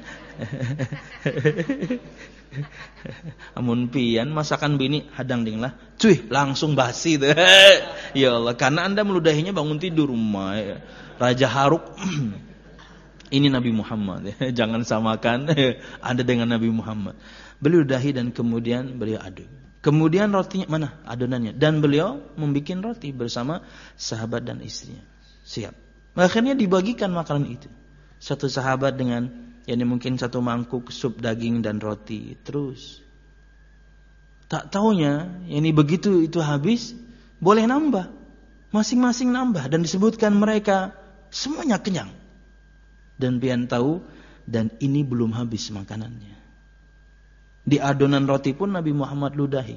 Amun pian masakan bini hadang ding lah, cuy langsung basi tuh. Ya Allah, karena Anda meludahinya bangun tidur rumah ya. Raja Haruk. Ini Nabi Muhammad ya. Jangan samakan Anda dengan Nabi Muhammad. Beliau ludahi dan kemudian beliau aduk. Kemudian rotinya mana adonannya, dan beliau membikin roti bersama sahabat dan istrinya. Siap. Akhirnya dibagikan makanan itu. Satu sahabat dengan yakni mungkin 1 mangkuk sup daging dan roti. Terus tak taunya yakni begitu itu habis, boleh nambah. Masing-masing nambah dan disebutkan mereka semuanya kenyang. Dan pian tahu, dan ini belum habis makanannya. Di adonan roti pun Nabi Muhammad ludahi.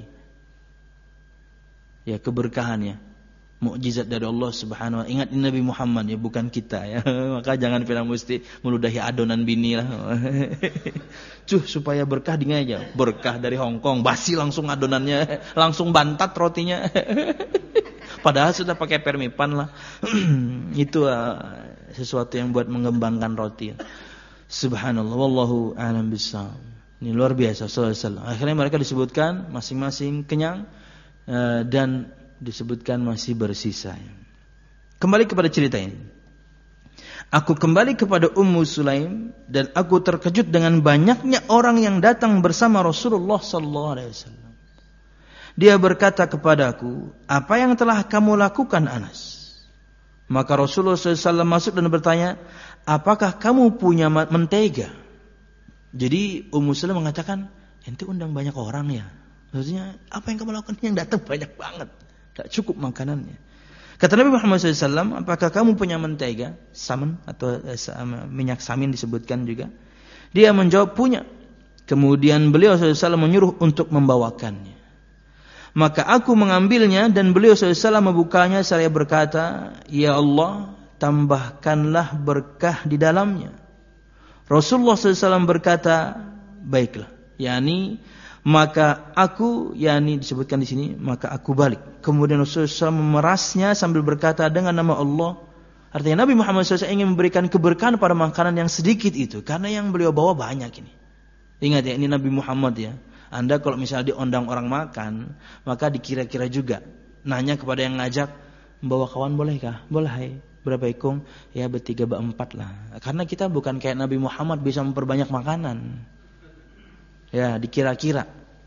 Ya, keberkahannya, mukjizat dari Allah Subhanahu wa. Ingat, ini Nabi Muhammad ya, bukan kita ya. Maka jangan bilang mesti meludahi adonan bini lah. Supaya berkah dengan aja. Berkah dari Hong Kong, basi langsung adonannya, langsung bantat rotinya. Padahal sudah pakai permipan lah. Itu sesuatu yang buat mengembangkan roti. Subhanallah, wallahu a'lam bishawab. Ini luar biasa sallallahu alaihi wasallam. Akhirnya mereka disebutkan masing-masing kenyang dan disebutkan masih bersisa. Kembali kepada cerita ini. Aku kembali kepada Ummu Sulaim dan aku terkejut dengan banyaknya orang yang datang bersama Rasulullah sallallahu alaihi wasallam. Dia berkata kepadaku, apa yang telah kamu lakukan, Anas? Maka Rasulullah SAW masuk dan bertanya, apakah kamu punya mentega? Jadi Ummu Sulaim mengatakan, ente undang banyak orang ya. Maksudnya, apa yang kamu lakukan? Yang datang banyak banget. Tak cukup makanannya. Kata Nabi Muhammad SAW, apakah kamu punya mentega? Samin atau minyak samin disebutkan juga. Dia menjawab, punya. Kemudian beliau SAW menyuruh untuk membawakannya. Maka aku mengambilnya dan beliau SAW membukanya seraya berkata, ya Allah, tambahkanlah berkah di dalamnya. Rasulullah SAW berkata, baiklah. Yani maka aku, yani disebutkan di sini, maka aku balik. Kemudian Rasulullah SAW memerasnya sambil berkata dengan nama Allah. Artinya Nabi Muhammad SAW ingin memberikan keberkahan pada makanan yang sedikit itu, karena yang beliau bawa banyak ini. Ingat ya, ini Nabi Muhammad ya. Anda kalau misalnya diundang orang makan, maka dikira-kira juga. Nanya kepada yang ngajak, membawa kawan bolehkah? Boleh. Berapa ikung? Ya, 3, 4 lah. Karena kita bukan kayak Nabi Muhammad bisa memperbanyak makanan. Ya, dikira-kira.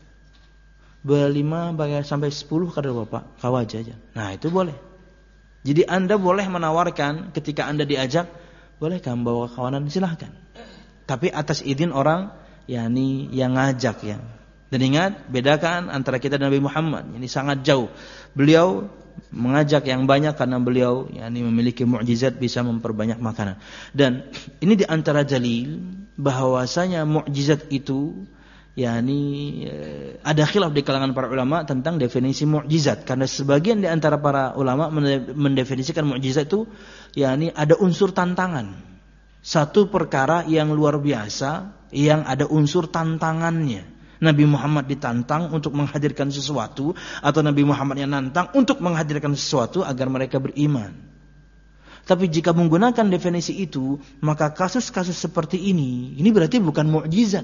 5 sampai 10 kata Bapak, kau aja. Nah, itu boleh. Jadi Anda boleh menawarkan ketika Anda diajak, bolehkah membawa kawanan? Silahkan. Tapi atas izin orang yakni yang ngajak ya. Dan ingat, bedakan antara kita dan Nabi Muhammad. Ini sangat jauh. Beliau mengajak yang banyak karena beliau yakni memiliki mukjizat bisa memperbanyak makanan. Dan ini di antara dalil bahwasanya mukjizat itu yakni ada khilaf di kalangan para ulama tentang definisi mukjizat. Karena sebagian di antara para ulama mendefinisikan mukjizat itu yakni ada unsur tantangan. Satu perkara yang luar biasa yang ada unsur tantangannya. Nabi Muhammad ditantang untuk menghadirkan sesuatu, atau Nabi Muhammad yang nantang untuk menghadirkan sesuatu agar mereka beriman. Tapi jika menggunakan definisi itu, maka kasus-kasus seperti ini berarti bukan mukjizat.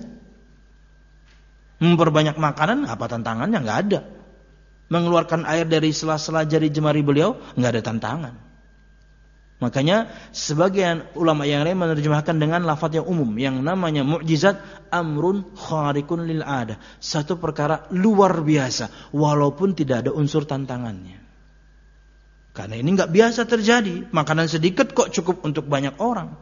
Memperbanyak makanan, apa tantangannya? Enggak ada. Mengeluarkan air dari sela-sela jari jemari beliau, enggak ada tantangan. Makanya sebagian ulama yang lain menerjemahkan dengan lafaz yang umum, yang namanya mukjizat amrun khariqun lil adah, satu perkara luar biasa walaupun tidak ada unsur tantangannya. Karena ini enggak biasa terjadi. Makanan sedikit kok cukup untuk banyak orang.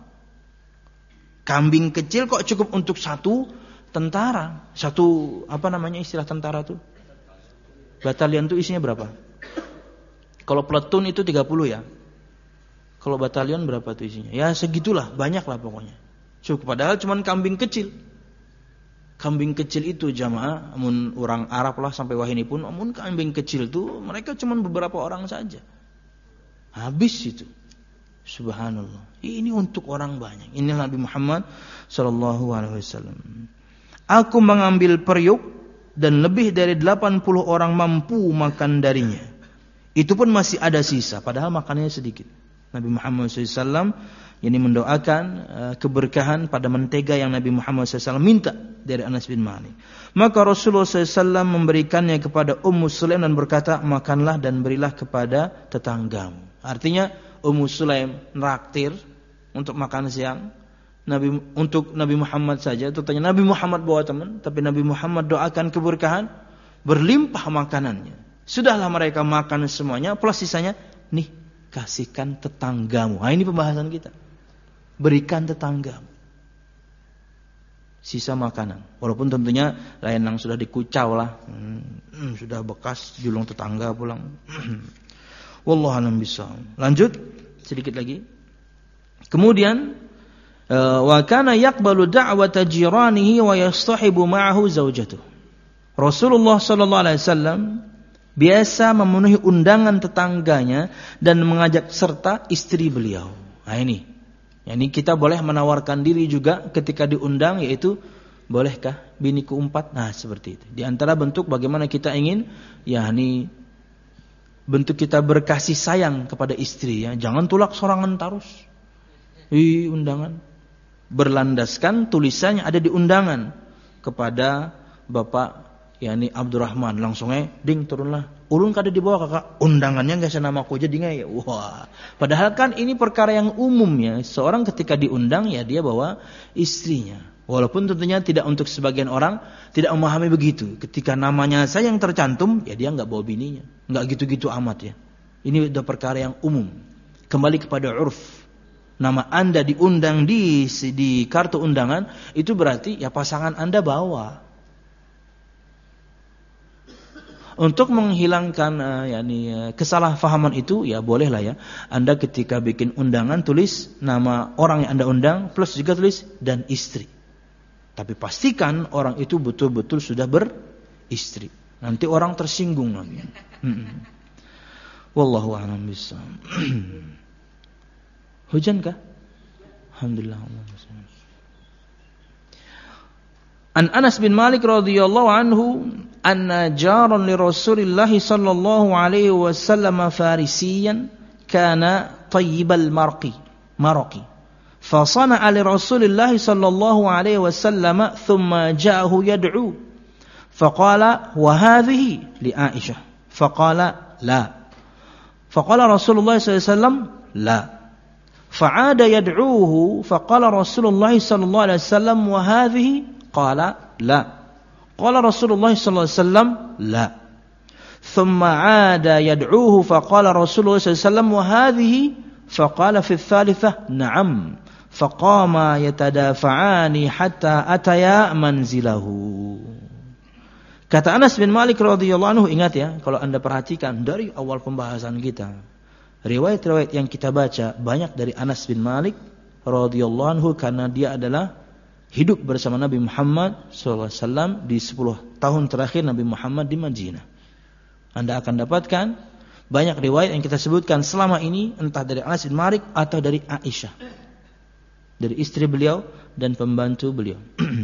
Kambing kecil kok cukup untuk satu tentara. Satu istilah tentara tuh? Batalion tuh isinya berapa? Kalau platoon itu 30 ya. Kalau batalion berapa tuh isinya? Ya segitulah, banyak lah pokoknya. Cukup, padahal cuman kambing kecil. Kambing kecil itu jamaah, amun orang Arab lah sampai wahini pun, amun kambing kecil tuh mereka cuman beberapa orang saja. Habis itu. Subhanallah. Ini untuk orang banyak. Ini Nabi Muhammad sallallahu alaihi wasallam. Aku mengambil periuk dan lebih dari 80 orang mampu makan darinya. Itu pun masih ada sisa, padahal makanannya sedikit. Nabi Muhammad SAW ini mendoakan keberkahan pada mentega yang Nabi Muhammad SAW minta dari Anas bin Malik. Maka Rasulullah SAW memberikannya kepada Ummu Sulaim dan berkata, makanlah dan berilah kepada tetanggamu. Artinya Ummu Sulaim neraktir untuk makan siang. Untuk Nabi Muhammad saja, tentunya Nabi Muhammad bawa teman, tapi Nabi Muhammad doakan keberkahan, berlimpah makanannya. Sudahlah mereka makan semuanya, plus sisanya, nih, kasihkan tetanggamu. Nah, ini pembahasan kita. Berikan tetanggamu. sisa makanan. Walaupun tentunya lain yang sudah dikucau lah, sudah bekas julung tetangga pulang. Wallahu a'lam bishawab. Lanjut sedikit lagi. Kemudian wa kana yaqbalu da'wata jiranihi wa yastahibu ma'ahu zaujatuh. Rasulullah sallallahu alaihi wasallam biasa memenuhi undangan tetangganya dan mengajak serta istri beliau. Nah ini. Yani kita boleh menawarkan diri juga ketika diundang, yaitu bolehkah biniku 4? Nah, seperti itu. Di antara bentuk bagaimana kita ingin yakni bentuk kita berkasih sayang kepada istri ya. Jangan tulak sorangan terus. Undangan berlandaskan tulisannya ada di undangan kepada Bapak yakni Abdurrahman, langsung ding turunlah. Ulun kada di bawah kakak, undangannya enggak senamaku jadi nggak ya. Wah. Padahal kan ini perkara yang umum ya. Seorang ketika diundang ya dia bawa istrinya. Walaupun tentunya tidak untuk sebagian orang tidak memahami begitu. Ketika namanya saya yang tercantum, ya dia enggak bawa bininya. Enggak gitu-gitu amat ya. Ini udah perkara yang umum. Kembali kepada urf. Nama Anda diundang di kartu undangan, itu berarti ya pasangan Anda bawa. Untuk menghilangkan kesalahpahaman itu ya bolehlah ya. Anda ketika bikin undangan tulis nama orang yang Anda undang plus juga tulis dan istri. Tapi pastikan orang itu betul-betul sudah beristri. Nanti orang tersinggung lagi. Wallahu a'lam bishawab. Hujan kah? Alhamdulillah. An Anas bin Malik radhiyallahu anhu anna jaran li Rasulillah sallallahu alaihi wasallam farisiyan kana tayyibal marqi fa sana'a li Rasulillah sallallahu alaihi wasallam thumma ja'ahu yad'u faqala wa hadhihi li Aisyah faqala la faqala Rasulullah sallallahu alaihi wasallam la fa'ada yad'uhu faqala Rasulullah sallallahu alaihi wasallam wa hadhihi qala la qala Rasulullah sallallahu alaihi wasallam la thumma 'ada yad'uhu faqala Rasulullah sallallahu alaihi wasallam wa hadhihi faqala fi ats-tsalitsah na'am faqama yatadafa'ani hatta ataya manzilahu. Kata Anas bin Malik radhiyallahu anhu, ingat ya, kalau Anda perhatikan dari awal pembahasan kita, riwayat-riwayat yang kita baca banyak dari Anas bin Malik radhiyallahu anhu karena dia adalah hidup bersama Nabi Muhammad SAW di 10 tahun terakhir Nabi Muhammad di Madinah. Anda akan dapatkan banyak riwayat yang kita sebutkan selama ini entah dari Anas bin Malik atau dari Aisyah, dari istri beliau dan pembantu beliau.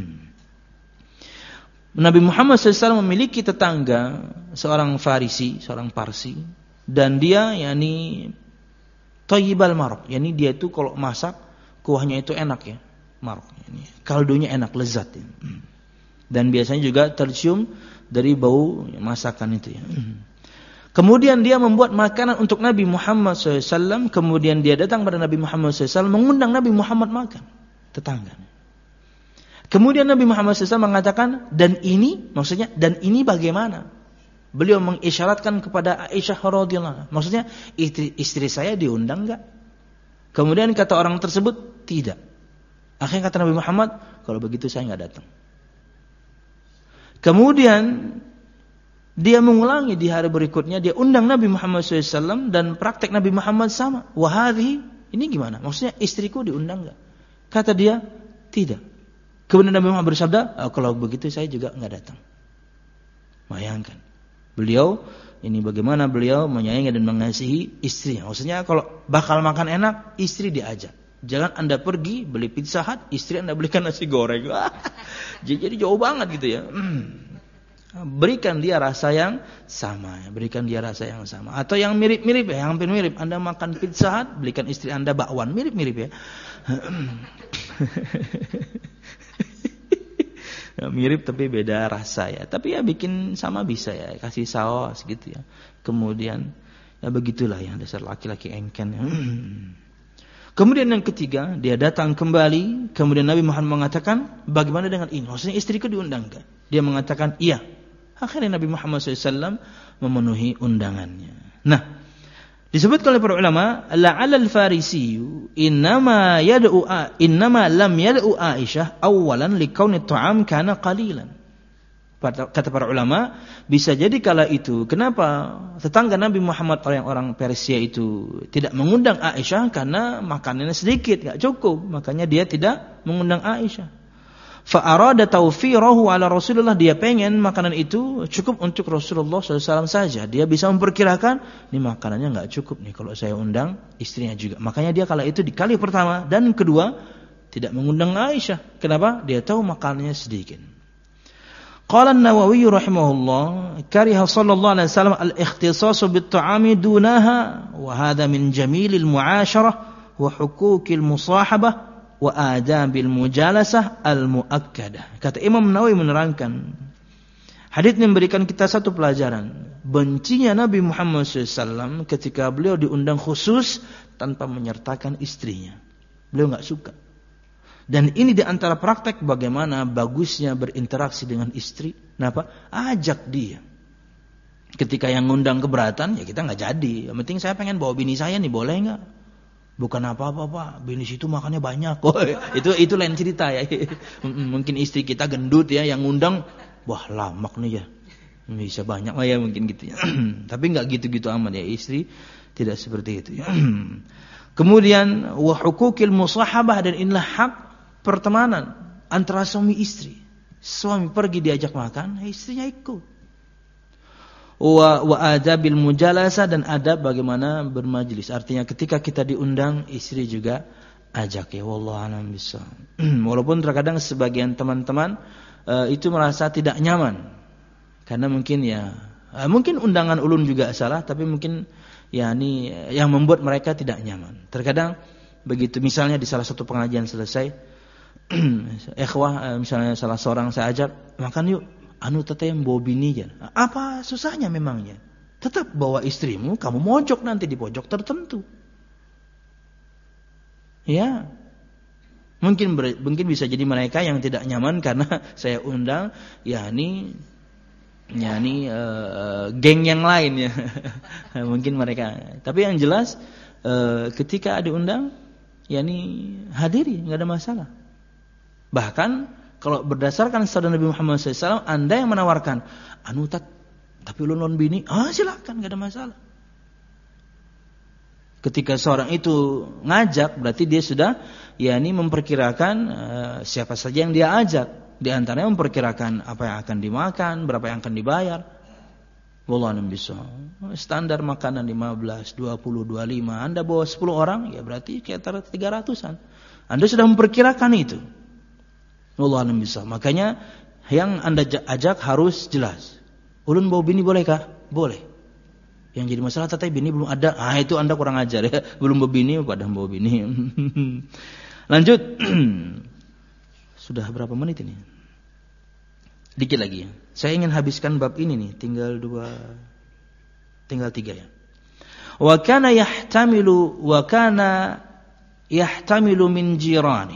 Nabi Muhammad SAW memiliki tetangga seorang Farisi, seorang Parsi, dan dia yakni thayyibal marq, yakni dia itu kalau masak kuahnya itu enak ya. Marq, kaldunya enak, lezat ya. Dan biasanya juga tercium dari bau masakan itu ya. Kemudian dia membuat makanan untuk Nabi Muhammad SAW. Kemudian dia datang pada Nabi Muhammad SAW mengundang Nabi Muhammad makan, tetangga. Kemudian Nabi Muhammad SAW mengatakan, dan ini, maksudnya dan ini bagaimana? Beliau mengisyaratkan kepada Aisyah radhiyallahu anha. Maksudnya istri saya diundang enggak? Kemudian kata orang tersebut, tidak. Akhirnya kata Nabi Muhammad, kalau begitu saya enggak datang. Kemudian dia mengulangi di hari berikutnya, dia undang Nabi Muhammad SAW dan praktek Nabi Muhammad sama. Wahadhi, ini gimana? Maksudnya istriku diundang enggak? Kata dia, tidak. Kemudian Nabi Muhammad bersabda, kalau begitu saya juga enggak datang. Bayangkan. Beliau, ini bagaimana beliau menyayangi dan mengasihi istrinya. Maksudnya kalau bakal makan enak, istri diajak. Jangan Anda pergi beli Pizza Hut, istri Anda belikan nasi goreng. Jadi jauh banget gitu ya. Berikan dia rasa yang sama, berikan dia rasa yang sama. Atau yang mirip-mirip ya, yang hampir mirip. Anda makan Pizza Hut, belikan istri Anda bakwan, mirip-mirip ya. Mirip tapi beda rasa ya. Tapi ya bikin sama bisa ya, kasih saus gitu ya. Kemudian ya begitulah ya, dasar laki-laki engken ya. Kemudian yang ketiga, dia datang kembali. Kemudian Nabi Muhammad mengatakan, bagaimana dengan ini? Maksudnya istriku diundang enggak? Dia mengatakan, iya. Akhirnya Nabi Muhammad SAW memenuhi undangannya. Nah, Disebut oleh para ulama, la'al al-Farisi innama lam yad'u Aisyah awalan likauni at-ta'am kana qalilan. Kata para ulama, bisa jadi kala itu kenapa tetangga Nabi Muhammad orang-orang Persia itu tidak mengundang Aisyah karena makanannya sedikit, enggak cukup, makanya dia tidak mengundang Aisyah. Fa arada tawfirahu ala Rasulullah, dia pengen makanan itu cukup untuk Rasulullah SAW saja. Dia bisa memperkirakan, ini makanannya enggak cukup nih kalau saya undang istrinya juga. Makanya dia kala itu di kali pertama dan kedua tidak mengundang Aisyah. Kenapa? Dia tahu makanannya sedikit. Qala an-Nawawi rahimahullah, kariha sallallahu alaihi wasallam al-ikhtisas bit-ta'ami dunaha wa hadha min jamilil mu'asyarah wa huquqil musahabah wa adabil mujalasah al-muakkadah. Kata Imam Nawawi menerangkan, hadits memberikan kita satu pelajaran. Bencinya Nabi Muhammad SAW ketika beliau diundang khusus tanpa menyertakan istrinya. Beliau enggak suka. Dan ini di antara praktek bagaimana bagusnya berinteraksi dengan istri. Kenapa? Ajak dia. Ketika yang ngundang keberatan, ya kita nggak jadi. Yang penting saya pengen bawa bini saya nih, boleh nggak? Bukan apa-apa Pak, bini situ makannya banyak. Oh, itu lain cerita ya. Mungkin istri kita gendut ya, yang ngundang, wah lamak nih ya. Bisa banyak lah ya mungkin gitu ya. Tapi nggak gitu-gitu amat ya, istri tidak seperti itu ya. Kemudian wa huquqil musahabah, dan inilah hak pertemanan antara suami istri. Suami pergi diajak makan, istrinya ikut. Wa adabil mujalasa, dan adab bagaimana bermajlis. Artinya ketika kita diundang, istri juga ajak ya. Wallahu a'lam bishawab. Walaupun terkadang sebagian teman-teman itu merasa tidak nyaman. Karena mungkin mungkin undangan ulun juga salah, tapi mungkin ini yang membuat mereka tidak nyaman. Terkadang begitu, misalnya di salah satu pengajian selesai, ikhwah misalnya salah seorang saya ajak makan yuk, teteh bawa bini aja. Apa susahnya memangnya? Tetap bawa istrimu, kamu mojok nanti di pojok tertentu. Ya, mungkin bisa jadi mereka yang tidak nyaman karena saya undang, geng yang lain ya. Mungkin mereka. Tapi yang jelas ketika diundang, hadiri, nggak ada masalah. Bahkan kalau berdasarkan sabda Nabi Muhammad SAW, Anda yang menawarkan, tapi ulun bini, silakan, nggak ada masalah. Ketika seorang itu ngajak, berarti dia sudah memperkirakan siapa saja yang dia ajak. Di antaranya memperkirakan apa yang akan dimakan, berapa yang akan dibayar. Wallahu a'lam bishawab. Standar makanan 15, 20, 25. Anda bawa 10 orang, ya berarti sekitar 300-an. Anda sudah memperkirakan itu. Wallahu a'lam bishawab. Makanya yang Anda ajak harus jelas. Ulun bawa bini bolehkah? Boleh. Yang jadi masalah teteh bini belum ada. Itu Anda kurang ajar ya. Belum bawa bini, padahal bawa bini. Lanjut. Sudah berapa menit ini? Dikit lagi ya. Saya ingin habiskan bab ini nih, tinggal 3 ya. Wa kana yahtamilu min jirani.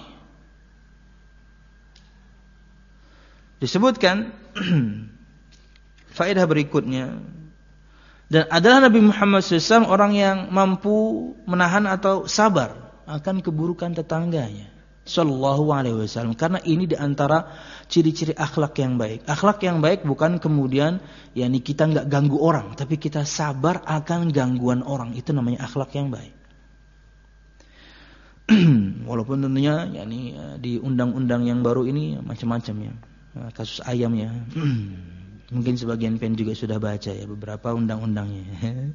Disebutkan faedah berikutnya, dan adalah Nabi Muhammad SAW orang yang mampu menahan atau sabar akan keburukan tetangganya, sallallahu alaihi wasallam. Karena ini diantara ciri-ciri akhlak yang baik. Akhlak yang baik bukan kemudian kita enggak ganggu orang, tapi kita sabar akan gangguan orang. Itu namanya akhlak yang baik. Walaupun tentunya di undang-undang yang baru ini macam-macam ya. Kasus ayam ya. Mungkin sebagian pen juga sudah baca ya beberapa undang-undangnya.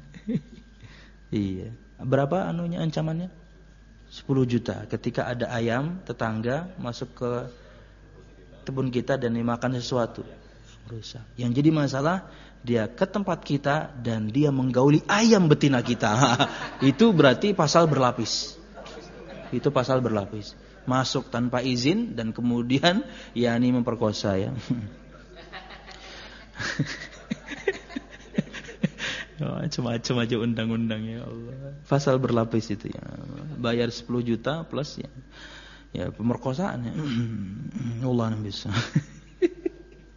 Iya. Berapa ancamannya? 10 juta ketika ada ayam tetangga masuk ke kebun kita dan dimakan sesuatu rusak. Yang jadi masalah, dia ke tempat kita dan dia menggauli ayam betina kita. Itu berarti pasal berlapis. Itu pasal berlapis. Masuk tanpa izin dan kemudian memperkosa ya. Macam-macam aja undang-undangnya, Allah. Pasal berlapis itu ya. Bayar 10 juta plus ya pemerkosaan ya. Allah bisa.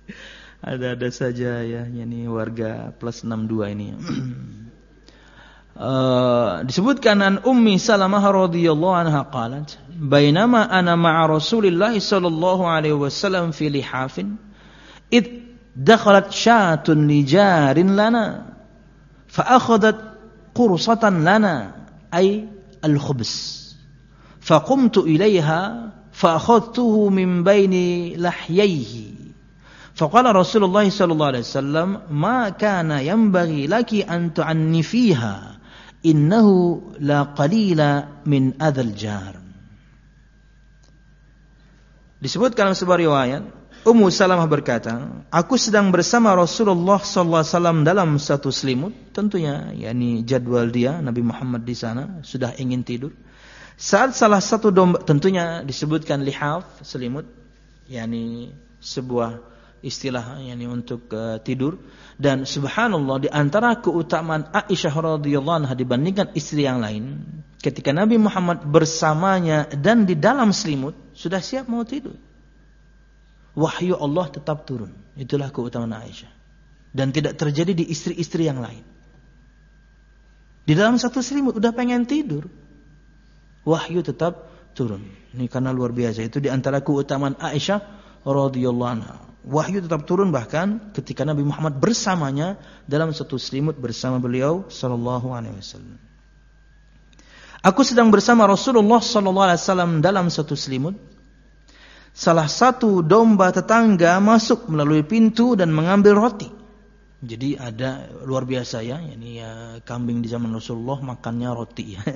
Ada saja ya warga plus 62 ini. disebutkan an Ummi Salamah radhiyallahu anha qalat bainama ana ma'a Rasulillah sallallahu alaihi wasallam fi lihafin id dakhalat syatun li jarin lana fa akhadhat qursatan lana ay al-khubz فقمت إليها فأخذته من بين لحييه فقال رسول الله صلى الله عليه وسلم ما كان ينبغي لك أن تعنفيها إنه لا قليل من أذى الجار. Disebutkan dalam sebuah riwayat, Ummu Salamah berkata, aku sedang bersama Rasulullah sallallahu alaihi wasallam dalam satu selimut, tentunya yakni jadwal dia Nabi Muhammad di sana sudah ingin tidur. Saat salah satu domba, tentunya disebutkan lihaf, selimut, yakni sebuah istilah yakni untuk tidur. Dan subhanallah, di antara keutamaan Aisyah radhiyallahu anha dibandingkan istri yang lain, ketika Nabi Muhammad bersamanya dan di dalam selimut sudah siap mau tidur, wahyu Allah tetap turun. Itulah keutamaan Aisyah. Dan tidak terjadi di istri-istri yang lain. Di dalam satu selimut udah pengen tidur, wahyu tetap turun. Ini karena luar biasa. Itu di antara keutamaan Aisyah radhiyallahu anha. Wahyu tetap turun bahkan ketika Nabi Muhammad bersamanya dalam satu selimut bersama beliau sallallahu alaihi wasallam. Aku sedang bersama Rasulullah sallallahu alaihi wasallam dalam satu selimut. Salah satu domba tetangga masuk melalui pintu dan mengambil roti. Jadi ada luar biasa ya, ini ya, kambing di zaman Rasulullah makannya roti ya.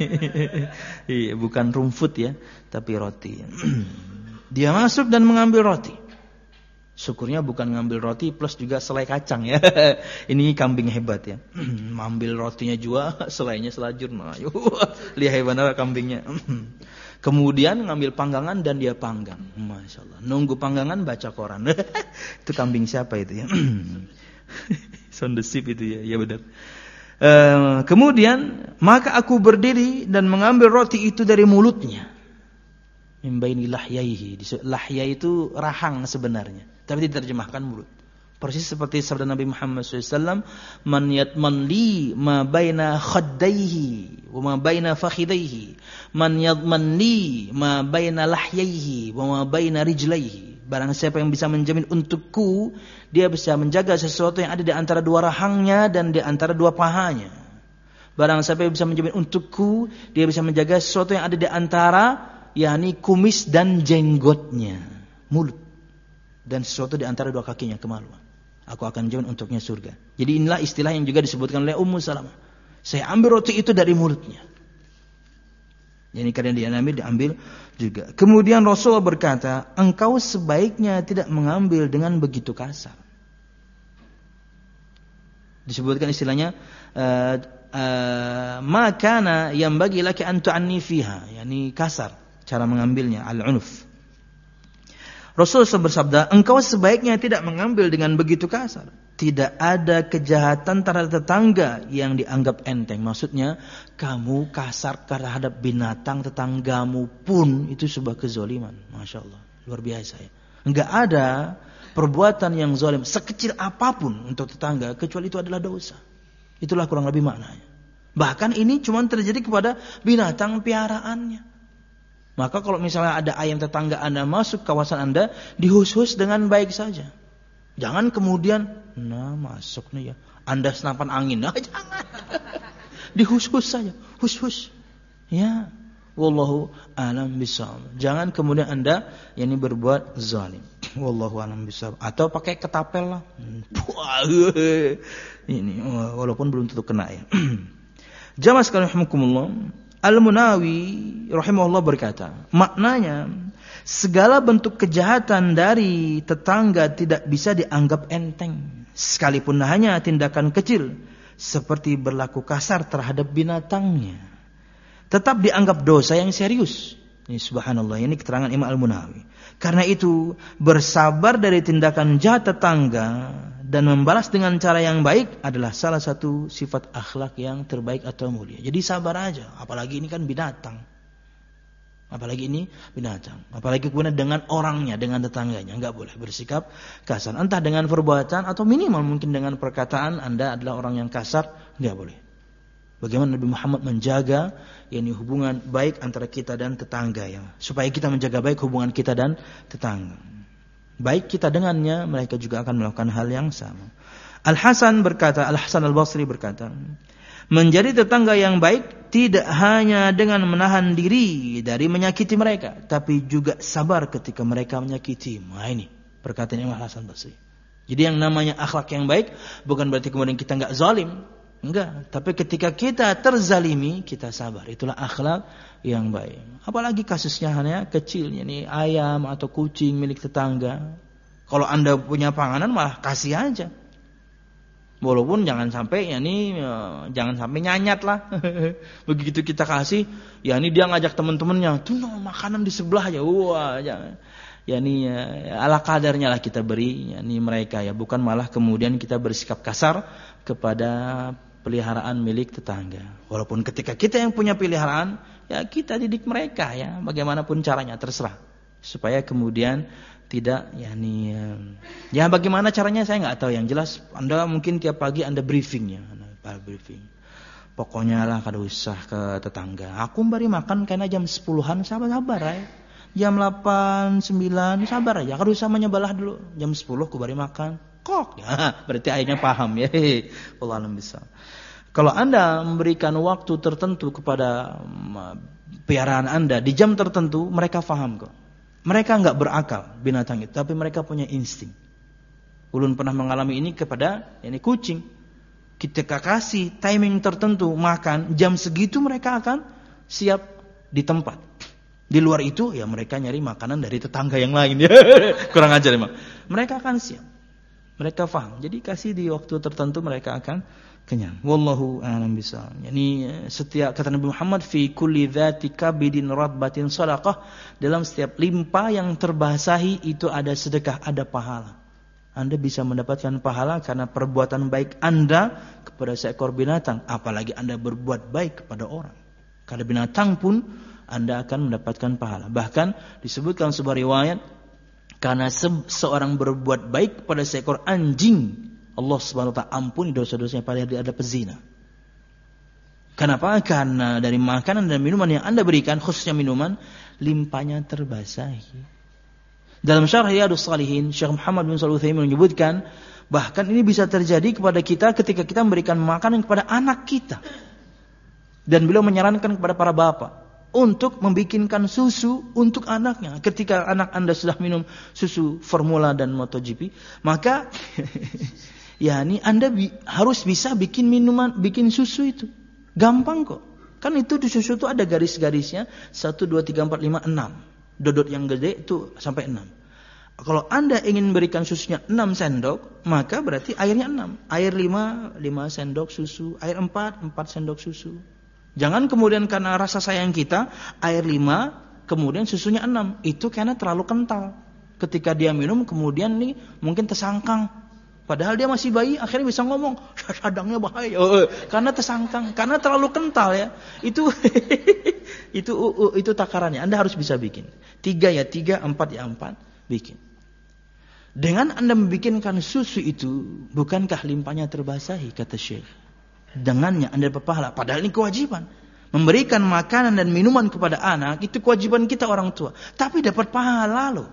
Iya, bukan rumput ya, tapi roti. Dia masuk dan mengambil roti. Syukurnya bukan ngambil roti plus juga selai kacang ya. Ini kambing hebat ya. Mengambil rotinya juga, selainya selajur. Nah, lihat hebatnya kambingnya. Kemudian ngambil panggangan dan dia panggang. Masya Allah. Nunggu panggangan baca koran. Itu kambing siapa itu ya? Sound the sheep itu ya, ya benar. Kemudian maka aku berdiri dan mengambil roti itu dari mulutnya. Mimbaini lahyaihi. Lahya itu rahang sebenarnya, tapi diterjemahkan mulut. Persis seperti sabda Nabi Muhammad SAW, man yadman li ma baina khaddaihi wa ma baina fakhidaihi, man yadman li ma baina lahyaihi wa ma baina rijlaihi. Barang siapa yang bisa menjamin untukku, dia bisa menjaga sesuatu yang ada di antara dua rahangnya dan di antara dua pahanya. Barang siapa yang bisa menjamin untukku, dia bisa menjaga sesuatu yang ada di antara yakni kumis dan jenggotnya, mulut, dan sesuatu di antara dua kakinya, kemaluan. Aku akan jamin untuknya surga. Jadi inilah istilah yang juga disebutkan oleh Ummu Salamah. Saya ambil roti itu dari mulutnya. Jadi karena dia diambil juga. Kemudian Rasulullah berkata, engkau sebaiknya tidak mengambil dengan begitu kasar. Disebutkan istilahnya, makana yang bagi laki antu'anni fiha, yakni kasar cara mengambilnya, al-unuf. Rasulullah bersabda, engkau sebaiknya tidak mengambil dengan begitu kasar. Tidak ada kejahatan terhadap tetangga yang dianggap enteng. Maksudnya, kamu kasar terhadap binatang tetanggamu pun itu sebuah kezaliman. Masya Allah, luar biasa ya. Enggak ada perbuatan yang zalim sekecil apapun untuk tetangga kecuali itu adalah dosa. Itulah kurang lebih maknanya. Bahkan ini cuma terjadi kepada binatang piaraannya. Maka kalau misalnya ada ayam tetangga Anda masuk kawasan Anda, dihus-hus dengan baik saja. Jangan kemudian, nah masuk nih ya, Anda senapan angin. Nah, jangan. Dihus-hus saja, hus-hus. Ya, wallahu a'lam bishawab. Jangan kemudian Anda ini berbuat zalim. Wallahu a'lam bishawab. Atau pakai ketapel lah. Ini walaupun belum tentu kena ya. Jamaah sekalian rahimakumullah. Al-Munawi rahimahullah berkata, maknanya segala bentuk kejahatan dari tetangga tidak bisa dianggap enteng, sekalipun hanya tindakan kecil seperti berlaku kasar terhadap binatangnya, tetap dianggap dosa yang serius. Ini subhanallah, ini keterangan Imam Al-Munawi. Karena itu bersabar dari tindakan jahat tetangga dan membalas dengan cara yang baik adalah salah satu sifat akhlak yang terbaik atau mulia. Jadi sabar aja, apalagi ini kan binatang. Apalagi ini binatang. Apalagi kemudian dengan orangnya, dengan tetangganya. Enggak boleh bersikap kasar. Entah dengan perbuatan atau minimal mungkin dengan perkataan Anda adalah orang yang kasar. Enggak boleh. Bagaimana Nabi Muhammad menjaga hubungan baik antara kita dan tetangga ya. Supaya kita menjaga baik hubungan kita dan tetangga. Baik kita dengannya, mereka juga akan melakukan hal yang sama. Al-Hasan Al-Basri berkata, menjadi tetangga yang baik tidak hanya dengan menahan diri dari menyakiti mereka, tapi juga sabar ketika mereka menyakiti. Nah ini perkataan Imam Hasan Basri. Jadi yang namanya akhlak yang baik bukan berarti kemudian kita enggak zalim. Enggak, tapi ketika kita terzalimi, kita sabar. Itulah akhlak yang baik. Apalagi kasusnya hanya kecil, ini ayam atau kucing milik tetangga. Kalau Anda punya panganan malah kasih aja. Walaupun jangan sampai jangan sampai nyanyat lah. Begitu kita kasih, dia ngajak teman-temannya, tuh makanan di sebelah aja. Wah, jangan. Ala kadarnya lah kita beri mereka ya, bukan malah kemudian kita bersikap kasar kepada peliharaan milik tetangga. Walaupun ketika kita yang punya peliharaan, ya kita didik mereka ya, bagaimanapun caranya terserah. Supaya kemudian tidak bagaimana caranya saya enggak tahu, yang jelas Anda mungkin tiap pagi Anda briefing. Pokoknya lah kada usah ke tetangga. Aku bari makan karena jam 10-an sabar ya. Jam 8, 9 sabar aja. Kada usah menyebelah dulu. Jam 10 aku bari makan. Kok ya, berarti akhirnya paham ya. Allah alam bisa. Kalau Anda memberikan waktu tertentu kepada piaraan Anda di jam tertentu, mereka paham kok. Mereka enggak berakal binatang itu, tapi mereka punya insting. Ulun pernah mengalami ini kepada kucing. Kita kasih timing tertentu makan, jam segitu mereka akan siap di tempat. Di luar itu ya mereka nyari makanan dari tetangga yang lain ya. Kurang ajar emang. Mereka akan siap. Mereka faham. Jadi kasih di waktu tertentu mereka akan kenyang. Wallahu a'lam bishawab. Setiap kata Nabi Muhammad fi kulli dzati kabidin radbatin shadaqah, dalam setiap limpa yang terbasahi itu ada sedekah, ada pahala. Anda bisa mendapatkan pahala karena perbuatan baik Anda kepada seekor binatang, apalagi Anda berbuat baik kepada orang. Kepada binatang pun Anda akan mendapatkan pahala. Bahkan disebutkan sebuah riwayat, karena seorang berbuat baik kepada seekor anjing, Allah Subhanahu wa taala ampuni dosa-dosanya pada dia ada pezina. Kenapa? Karena dari makanan dan minuman yang Anda berikan, khususnya minuman, limpanya terbasahi. Dalam Syarh Riyadhus Shalihin, Syekh Muhammad bin Shalih Al-Utsaimin menyebutkan, bahkan ini bisa terjadi kepada kita ketika kita memberikan makanan kepada anak kita. Dan beliau menyarankan kepada para bapak untuk membikinkan susu untuk anaknya. Ketika anak Anda sudah minum susu Formula dan MotoGP, maka Anda harus bisa bikin minuman, bikin susu itu. Gampang kok. Kan itu di susu itu ada garis-garisnya, 1, 2, 3, 4, 5, 6. Dodot yang gede itu sampai 6. Kalau Anda ingin berikan susunya 6 sendok, maka berarti airnya 6. Air 5 sendok susu. Air 4 sendok susu. Jangan kemudian karena rasa sayang kita, air 5, kemudian susunya 6. Itu karena terlalu kental. Ketika dia minum, kemudian mungkin tersangkang. Padahal dia masih bayi, akhirnya bisa ngomong, sadangnya bahaya. Karena tersangkang, karena terlalu kental ya. Itu itu takarannya. Anda harus bisa bikin. 3 ya 3, 4 ya 4, bikin. Dengan Anda membikinkan susu itu, bukankah limpahnya terbasahi, kata Syekh. Dengannya Anda dapat pahala. Padahal ini kewajiban. Memberikan makanan dan minuman kepada anak, itu kewajiban kita orang tua. Tapi dapat pahala loh.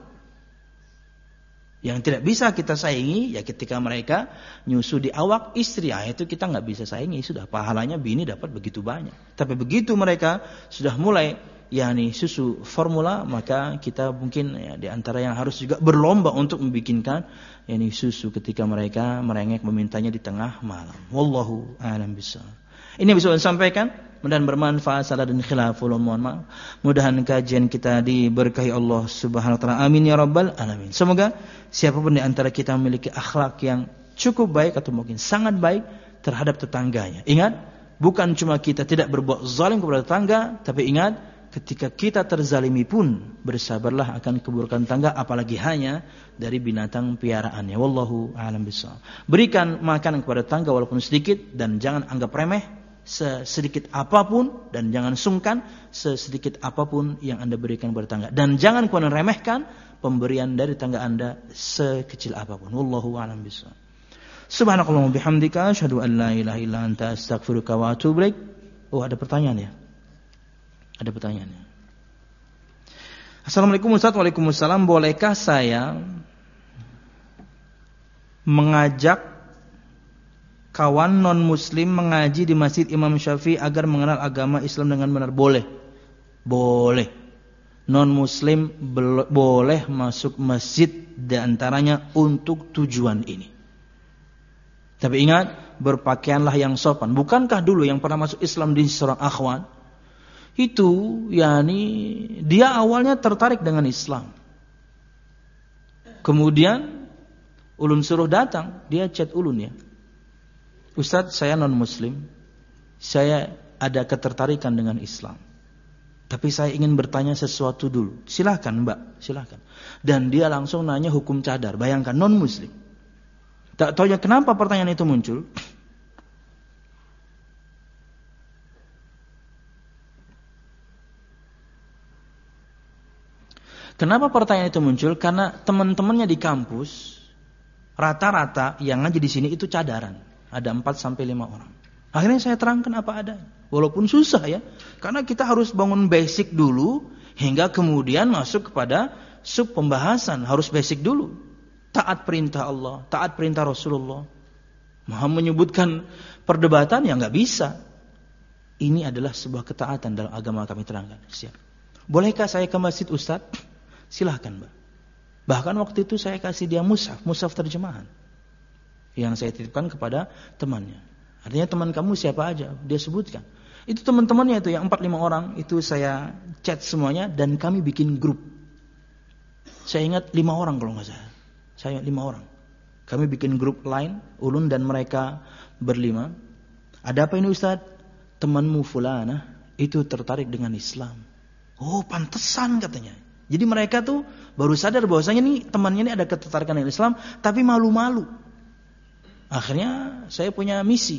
Yang tidak bisa kita saingi, ya ketika mereka nyusu di awak istri, itu kita nggak bisa saingi. Sudah pahalanya bini dapat begitu banyak. Tapi begitu mereka sudah mulai susu formula, maka kita mungkin di antara yang harus juga berlomba untuk membikinkan susu ketika mereka merengek memintanya di tengah malam. Wallahu a'lam bishawab. Ini bisa saya sampaikan, mudah-mudahan bermanfaat, salah dan khilaful, mohon maaf. Mudah-mudahan kajian kita diberkahi Allah Subhanahu wa taala. Amin ya rabbal alamin. Semoga siapapun di antara kita memiliki akhlak yang cukup baik atau mungkin sangat baik terhadap tetangganya. Ingat, bukan cuma kita tidak berbuat zalim kepada tetangga, tapi ingat, ketika kita terzalimi pun bersabarlah akan keburukan tetangga, apalagi hanya dari binatang piaraannya. Wallahu a'lam bishawab. Berikan makanan kepada tetangga walaupun sedikit, dan jangan anggap remeh sesedikit apapun, dan jangan sungkan sesedikit apapun yang Anda berikan kepada tetangga, dan jangan kemudian remehkan pemberian dari tetangga Anda sekecil apapun. Wallahu a'lam bishawab. Subhanakallahumma bihamdika asyhadu an la ilaha illa anta astaghfiruka wa atubu ilaik. Oh, ada pertanyaan ya? Ada pertanyaan ya? Assalamualaikum Ustaz. Waalaikumsalam. Bolehkah saya mengajak kawan non-muslim mengaji di Masjid Imam Syafi'i agar mengenal agama Islam dengan benar? Boleh. Boleh. Non-muslim boleh masuk masjid di antaranya untuk tujuan ini. Tapi ingat, berpakaianlah yang sopan. Bukankah dulu yang pernah masuk Islam di seorang akhwan itu dia awalnya tertarik dengan Islam. Kemudian ulun suruh datang, dia chat ulun ya. Ustaz, saya non-muslim. Saya ada ketertarikan dengan Islam. Tapi saya ingin bertanya sesuatu dulu. Silakan Mbak, silakan. Dan dia langsung nanya hukum cadar. Bayangkan non-muslim. Tak tahu ya kenapa pertanyaan itu muncul. Kenapa pertanyaan itu muncul? Karena teman-temannya di kampus rata-rata yang ngaji di sini itu cadaran. Ada 4-5 orang. Akhirnya saya terangkan apa adanya. Walaupun susah ya. Karena kita harus bangun basic dulu hingga kemudian masuk kepada sub pembahasan. Harus basic dulu. Taat perintah Allah, taat perintah Rasulullah. Mau menyebutkan perdebatan ya enggak bisa. Ini adalah sebuah ketaatan dalam agama kami terangkan. Siap. Bolehkah saya ke masjid Ustaz? Silahkan Mbak. Bahkan waktu itu saya kasih dia mushaf terjemahan. Yang saya titipkan kepada temannya. Artinya teman kamu siapa aja, dia sebutkan. Itu teman-temannya itu yang 4-5 orang, itu saya chat semuanya dan kami bikin grup. Saya ingat 5 orang kalau enggak salah. Saya 5 orang. Kami bikin grup lain, ulun dan mereka berlima. Ada apa ini Ustaz? Temanmu fulana itu tertarik dengan Islam. Oh, pantesan katanya. Jadi mereka tuh baru sadar bahwasanya nih temannya ini ada ketertarikan dengan Islam, tapi malu-malu. Akhirnya saya punya misi.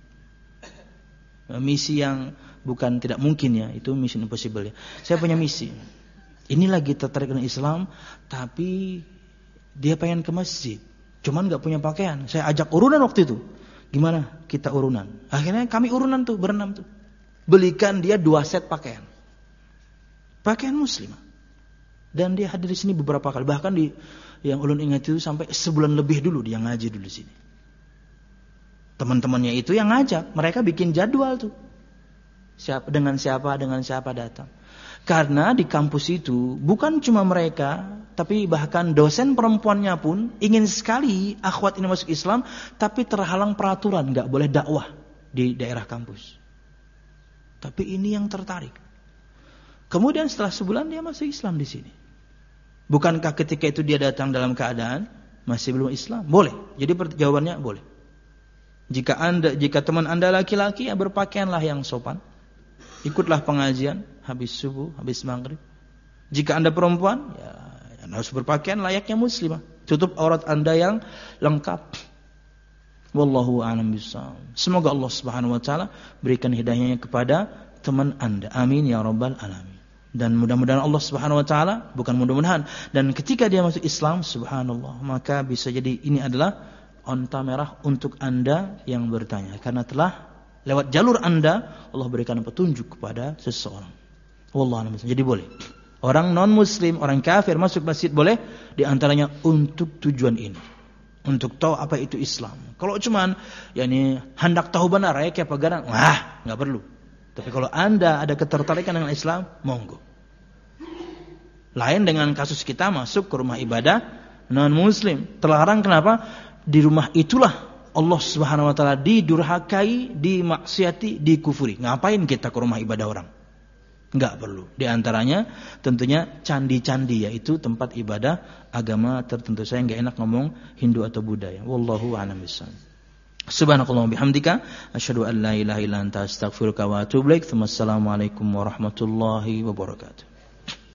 Misi yang bukan tidak mungkin ya, itu mission impossible ya. Saya punya misi. Ini lagi tertarik dengan Islam, tapi dia pengen ke masjid. Cuman gak punya pakaian. Saya ajak urunan waktu itu. Gimana kita urunan? Akhirnya kami urunan tuh, berenam tuh. Belikan dia 2 set pakaian. Pakaian muslimah. Dan dia hadir di sini beberapa kali. Bahkan yang ulun ingat itu sampai sebulan lebih dulu dia ngaji dulu di sini. Teman-temannya itu yang ngajak. Mereka bikin jadwal tuh. Dengan siapa datang. Karena di kampus itu bukan cuma mereka, tapi bahkan dosen perempuannya pun ingin sekali akhwat ini masuk Islam, tapi terhalang peraturan, gak boleh dakwah di daerah kampus. Tapi ini yang tertarik. Kemudian setelah sebulan dia masuk Islam di sini. Bukankah ketika itu dia datang dalam keadaan masih belum Islam? Boleh. Jadi jawabannya boleh. Jika teman Anda laki-laki, ya berpakaianlah yang sopan. Ikutlah pengajian habis subuh, habis maghrib. Jika Anda perempuan, ya harus berpakaian layaknya muslimah. Tutup aurat Anda yang lengkap. Wallahu a'lam bishawab. Semoga Allah Subhanahu wa taala berikan hidayahnya kepada teman Anda. Amin ya rabbal alamin. Dan mudah-mudahan Allah Subhanahu wa taala, bukan mudah-mudahan, dan ketika dia masuk Islam, subhanallah, maka bisa jadi ini adalah onta merah untuk Anda yang bertanya, karena telah lewat jalur Anda Allah berikan petunjuk kepada seseorang. Wallahu a'lam. Jadi boleh orang non-muslim, orang kafir masuk masjid boleh, di antaranya untuk tujuan ini, untuk tahu apa itu Islam. Kalau cuman hendak tahu benar ya kayak pegangan, enggak perlu. Tapi kalau Anda ada ketertarikan dengan Islam, monggo. Lain dengan kasus kita masuk ke rumah ibadah non-muslim. Terlarang kenapa? Di rumah itulah Allah Subhanahu wa taala didurhakai, dimaksiati, dikufuri. Ngapain kita ke rumah ibadah orang? Enggak perlu. Di antaranya tentunya candi-candi, yaitu tempat ibadah agama tertentu. Saya enggak enak ngomong Hindu atau Buddha ya. Wallahu a'lam bishawab. Subhanakallahumma bihamdika asyhadu an la ilaha illa anta astaghfiruka wa atubu ilaik. Wassalamualaikum warahmatullahi wabarakatuh.